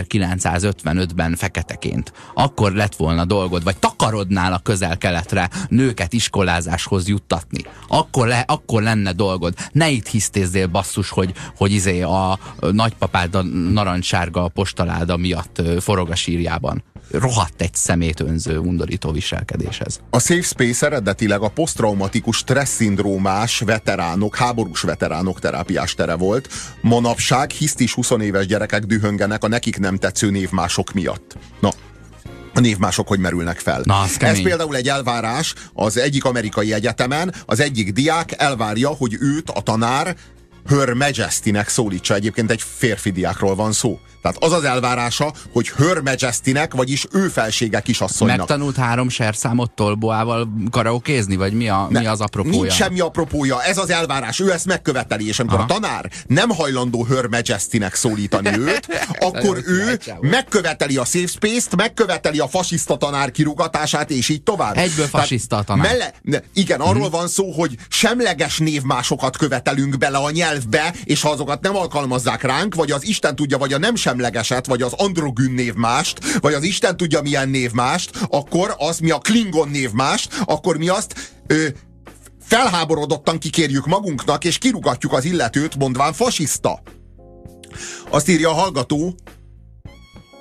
1955-ben feketeként. Akkor lett volna dolgod, vagy takarodnál a Közel-Keletre nőket iskolázáshoz juttatni. Akkor lenne dolgod. Ne itt hisztézzél, basszus, hogy a nagypapád a narancssárga postaláda miatt forog a sírjában. Rohadt egy szemétönző, undorító viselkedéshez. A safe space eredetileg a posztraumatikus stressz-szindrómás veteránok, háborús veteránok terápiás tere volt. Manapság hisztis 20 éves gyerekek dühöngenek a nekik nem tetsző névmások miatt. Na, a névmások hogy merülnek fel? Na, ez például egy elvárás az egyik amerikai egyetemen, az egyik diák elvárja, hogy őt a tanár Her Majestynek szólítsa. Egyébként egy férfi diákról van szó. Tehát az az elvárása, hogy Her Majestynek, vagyis ő felsége kisasszonynak. Megtanult 3 serszámot tolboával karaokézni, vagy mi az apropója? Nincs semmi apropója, ez az elvárás, ő ezt megköveteli, és amikor a tanár nem hajlandó Her Majestynek szólítani őt, akkor ő megköveteli a safe space-t, megköveteli a fasiszta tanár kirúgatását, és így tovább. Egyből fasiszta a tanár. Igen, arról van szó, hogy semleges névmásokat követelünk bele a nyelvbe, és ha azokat nem alkalmazzák ránk, vagy az Isten tudja, vagy a nem semlegeset, vagy az androgyn névmást, vagy az Isten tudja milyen névmást, akkor az mi a klingon névmást, akkor mi azt felháborodottan kikérjük magunknak, és kirúgatjuk az illetőt, mondván fasiszta. Azt írja a hallgató,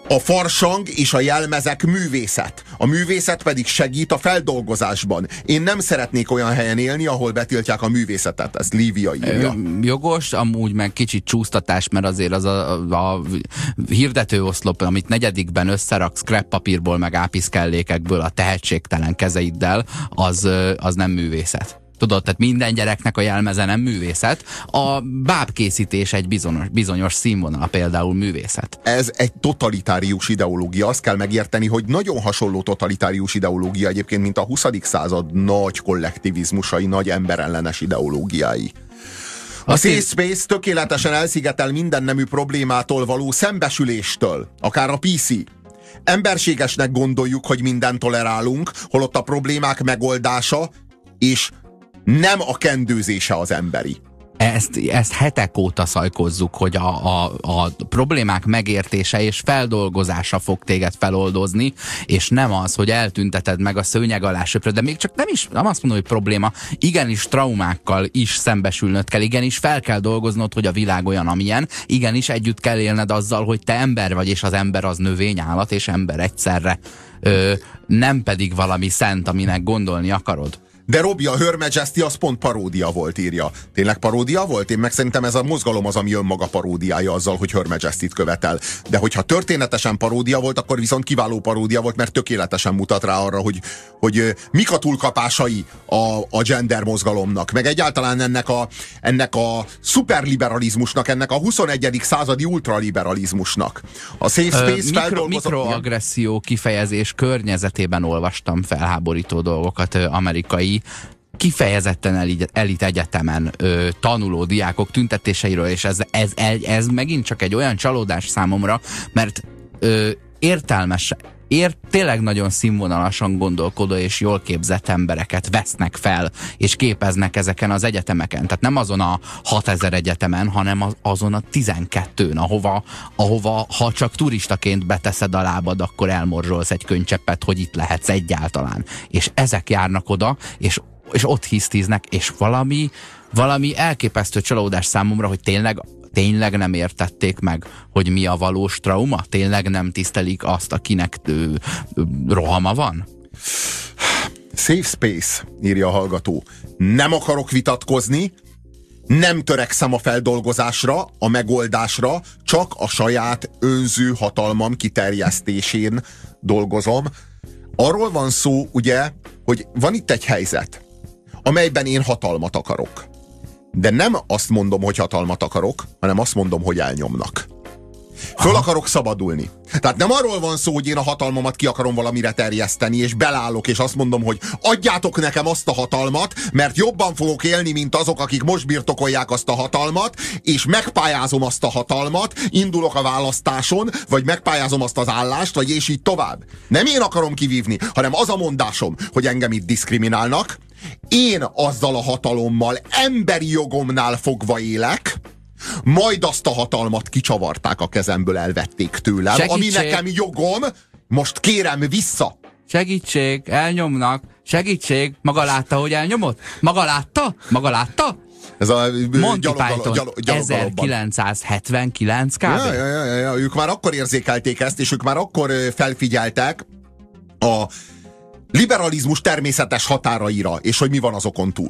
A farsang és a jelmezek művészet. A művészet pedig segít a feldolgozásban. Én nem szeretnék olyan helyen élni, ahol betiltják a művészetet. Ez Lívia írja. Jogos, amúgy meg kicsit csúsztatás, mert azért az a hirdetőoszlop, amit negyedikben összerak scrap papírból, meg ápiszkellékekből a tehetségtelen kezeiddel, az nem művészet. Tudod, tehát minden gyereknek a jelmeze nem művészet. A bábkészítés egy bizonyos színvonal, például művészet. Ez egy totalitárius ideológia. Azt kell megérteni, hogy nagyon hasonló totalitárius ideológia egyébként, mint a 20. század nagy kollektivizmusai, nagy emberellenes ideológiái. A Safe Space tökéletesen elszigetel minden nemű problémától való szembesüléstől, akár a PC. Emberségesnek gondoljuk, hogy mindent tolerálunk, holott a problémák megoldása és nem a kendőzése az emberi. Ezt hetek óta szajkozzuk, hogy a problémák megértése és feldolgozása fog téged feloldozni, és nem az, hogy eltünteted meg a szőnyeg alá söpröd, de még csak nem azt mondom, hogy probléma, igenis traumákkal is szembesülnöd kell, igenis fel kell dolgoznod, hogy a világ olyan, amilyen, igenis együtt kell élned azzal, hogy te ember vagy, és az ember az növény, állat és ember egyszerre, nem pedig valami szent, aminek gondolni akarod. De Robi, a Her Majesty az pont paródia volt, írja. Tényleg paródia volt? Én meg szerintem ez a mozgalom az, ami önmaga paródiája azzal, hogy Her Majesty-t követel. De hogyha történetesen paródia volt, akkor viszont kiváló paródia volt, mert tökéletesen mutat rá arra, hogy mik a túlkapásai a gender mozgalomnak, meg egyáltalán ennek a szuperliberalizmusnak, ennek a 21. századi ultraliberalizmusnak. A Safe Space feldolgozott... Mikroagresszió kifejezés környezetében olvastam felháborító dolgokat amerikai kifejezetten elit egyetemen tanuló diákok tüntetéseiről, és ez megint csak egy olyan csalódás számomra, mert értelmes, tényleg nagyon színvonalasan gondolkodó és jól képzett embereket vesznek fel, és képeznek ezeken az egyetemeken. Tehát nem azon a 6000 egyetemen, hanem azon a 12-n, ahova ha csak turistaként beteszed a lábad, akkor elmorzsolsz egy könycseppet, hogy itt lehetsz egyáltalán. És ezek járnak oda, és ott hisztiznek, és valami elképesztő csalódás számomra, hogy tényleg nem értették meg, hogy mi a valós trauma? Tényleg nem tisztelik azt, akinek rohama van? Safe Space, írja a hallgató. Nem akarok vitatkozni, nem törekszem a feldolgozásra, a megoldásra, csak a saját önző hatalmam kiterjesztésén dolgozom. Arról van szó, ugye, hogy van itt egy helyzet, amelyben én hatalmat akarok. De nem azt mondom, hogy hatalmat akarok, hanem azt mondom, hogy elnyomnak. Föl akarok szabadulni. Tehát nem arról van szó, hogy én a hatalmamat ki akarom valamire terjeszteni, és belállok, és azt mondom, hogy adjátok nekem azt a hatalmat, mert jobban fogok élni, mint azok, akik most birtokolják azt a hatalmat, és megpályázom azt a hatalmat, indulok a választáson, vagy megpályázom azt az állást, vagy és így tovább. Nem én akarom kivívni, hanem az a mondásom, hogy engem itt diszkriminálnak, én azzal a hatalommal emberi jogomnál fogva élek, majd azt a hatalmat kicsavarták a kezemből, elvették tőlem, segítség. ami nekem jogom, most kérem vissza. Segítség, elnyomnak, segítség, maga látta, hogy elnyomott? Maga látta? Ez a Monty Python 1979 kb. Ja, ők már akkor érzékelték ezt, és ők már akkor felfigyeltek a liberalizmus természetes határaira, és hogy mi van azokon túl.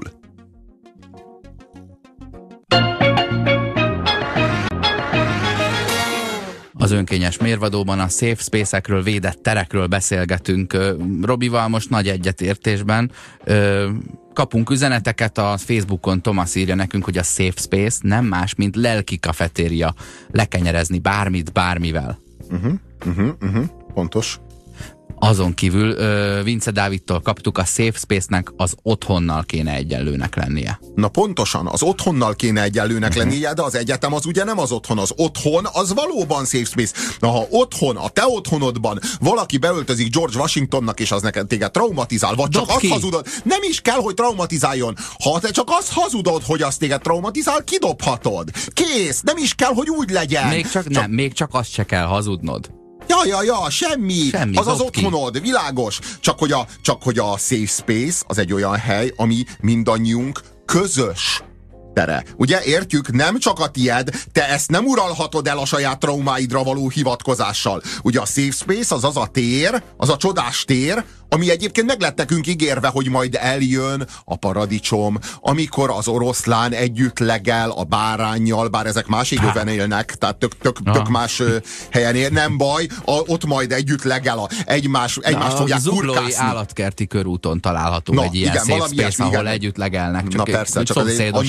Az önkényes mérvadóban a safe space-ekről, védett terekről beszélgetünk. Robival most nagy egyetértésben kapunk üzeneteket a Facebookon. Thomas írja nekünk, hogy a safe space nem más, mint lelki kafetéria. Lekenyerezni bármit, bármivel. Pontos. Azon kívül Vince Dávidtól kaptuk, a safe space-nek az otthonnal kéne egyenlőnek lennie. Na pontosan, az otthonnal kéne egyenlőnek lennie, de az egyetem az ugye nem az otthon. Az otthon az valóban safe space. Na, ha otthon, a te otthonodban valaki beöltözik George Washingtonnak, és az neked téged traumatizál, vagy csak azt hazudod, nem is kell, hogy traumatizáljon. Ha te csak azt hazudod, hogy azt téged traumatizál, kidobhatod. Kész, nem is kell, hogy úgy legyen. Még csak azt se kell hazudnod. Ja, semmi az az otthonod, világos. Csak hogy a safe space az egy olyan hely, ami mindannyiunk közös tere. Ugye értjük, nem csak a tied, te ezt nem uralhatod el a saját traumáidra való hivatkozással. Ugye a safe space az a tér, az a csodás tér, ami egyébként meg lett nekünk ígérve, hogy majd eljön a paradicsom, amikor az oroszlán együtt legel a báránnyal, bár ezek másik öven élnek, tehát tök más helyen ér, nem baj, ott majd együtt legel, egymást fogják kurkászni. A Zuglói állatkerti körúton található egy ilyen safe space, ahol együtt legelnek. Csak persze, csak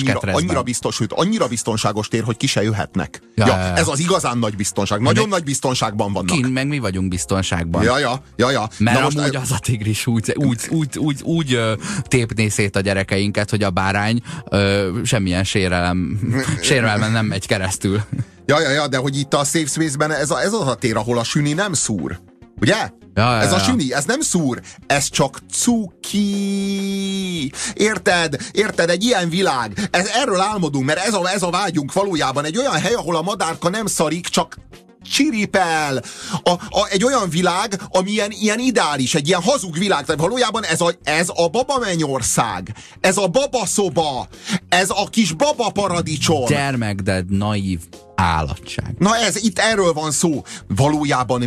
annyira biztonságos tér, hogy ki se jöhetnek. Ez az igazán nagy biztonság. Nagyon nagy biztonságban vannak. Kint meg mi vagyunk biztonságban. Ja. Mert amúgy az a tigris úgy tépné szét a gyerekeinket, hogy a bárány semmilyen sérelmen nem megy keresztül. Ja, de hogy itt a safe space-ben ez az a tér, ahol a süni nem szúr. Ugye? Ez a süni, ez nem szúr, ez csak cuki. Érted, egy ilyen világ. Erről álmodunk, mert ez a vágyunk valójában egy olyan hely, ahol a madárka nem szarik, csak csiripel. Egy olyan világ, ami ilyen ideális, egy ilyen hazug világ. Tehát valójában ez a baba mennyország. Ez a babaszoba. Ez a kis baba paradicsom. Gyermek, de naív állatság. Na itt erről van szó. Valójában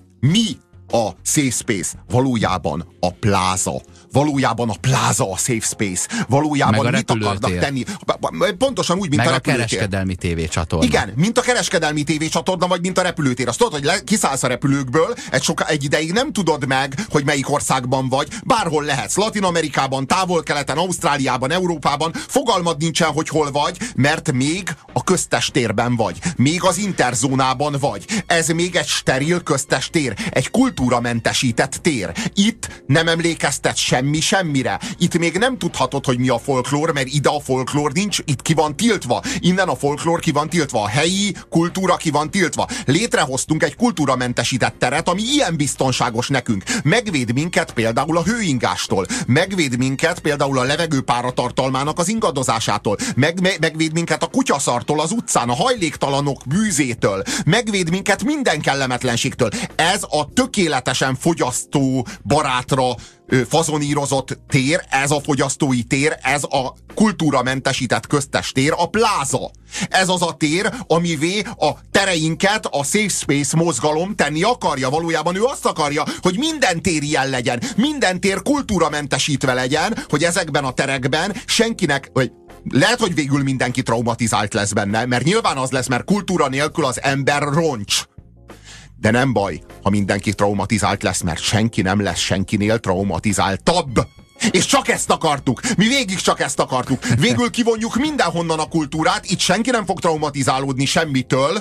mi a safe space? Valójában a pláza. Valójában a pláza a safe space. Valójában mit akarnak tenni? Pontosan úgy, mint meg a repülőtér. A kereskedelmi tévécsatorna. Igen, mint a kereskedelmi tévécsatorna, vagy mint a repülőtér. Azt tudod, hogy kiszállsz a repülőkből, egy ideig nem tudod meg, hogy melyik országban vagy. Bárhol lehetsz. Latin-Amerikában, Távol-Keleten, Ausztráliában, Európában. Fogalmad nincsen, hogy hol vagy, mert még a köztes térben vagy. Még az interzónában vagy. Ez még egy steril köztes tér. Egy kultúramentesített tér. Itt nem emlékeztet semmire. Itt még nem tudhatod, hogy mi a folklór, mert ide a folklór nincs, itt ki van tiltva. Innen a folklór ki van tiltva. A helyi kultúra ki van tiltva. Létrehoztunk egy kultúramentesített teret, ami ilyen biztonságos nekünk. Megvéd minket például a hőingástól. Megvéd minket például a levegő páratartalmának az ingadozásától. Megvéd minket a kutyaszartól az utcán, a hajléktalanok bűzétől. Megvéd minket minden kellemetlenségtől. Ez a tökéletesen fogyasztó barátra fazonírozott tér, ez a fogyasztói tér, ez a kultúramentesített köztes tér, a pláza. Ez az a tér, amivé a tereinket a safe space mozgalom tenni akarja. Valójában ő azt akarja, hogy minden tér ilyen legyen, minden tér kultúramentesítve legyen, hogy ezekben a terekben senkinek, vagy lehet, hogy végül mindenki traumatizált lesz benne, mert nyilván az lesz, mert kultúra nélkül az ember roncs. De nem baj, ha mindenki traumatizált lesz, mert senki nem lesz senkinél traumatizáltabb. És csak ezt akartuk. Mi végig csak ezt akartuk. Végül kivonjuk mindenhonnan a kultúrát, itt senki nem fog traumatizálódni semmitől.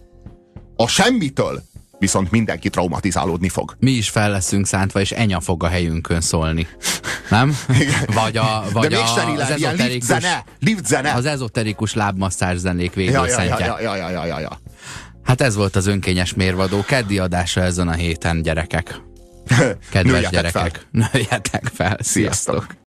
A semmitől viszont mindenki traumatizálódni fog. Mi is fel leszünk szántva, és Enya fog a helyünkön szólni. Nem? Vagy az ezoterikus, lift zene. Az ezoterikus lábmasszázs zenék védőszentje. Ja. Hát ez volt az önkényes mérvadó keddi adása ezen a héten, gyerekek. Kedves gyerekek, nőjetek fel. Sziasztok!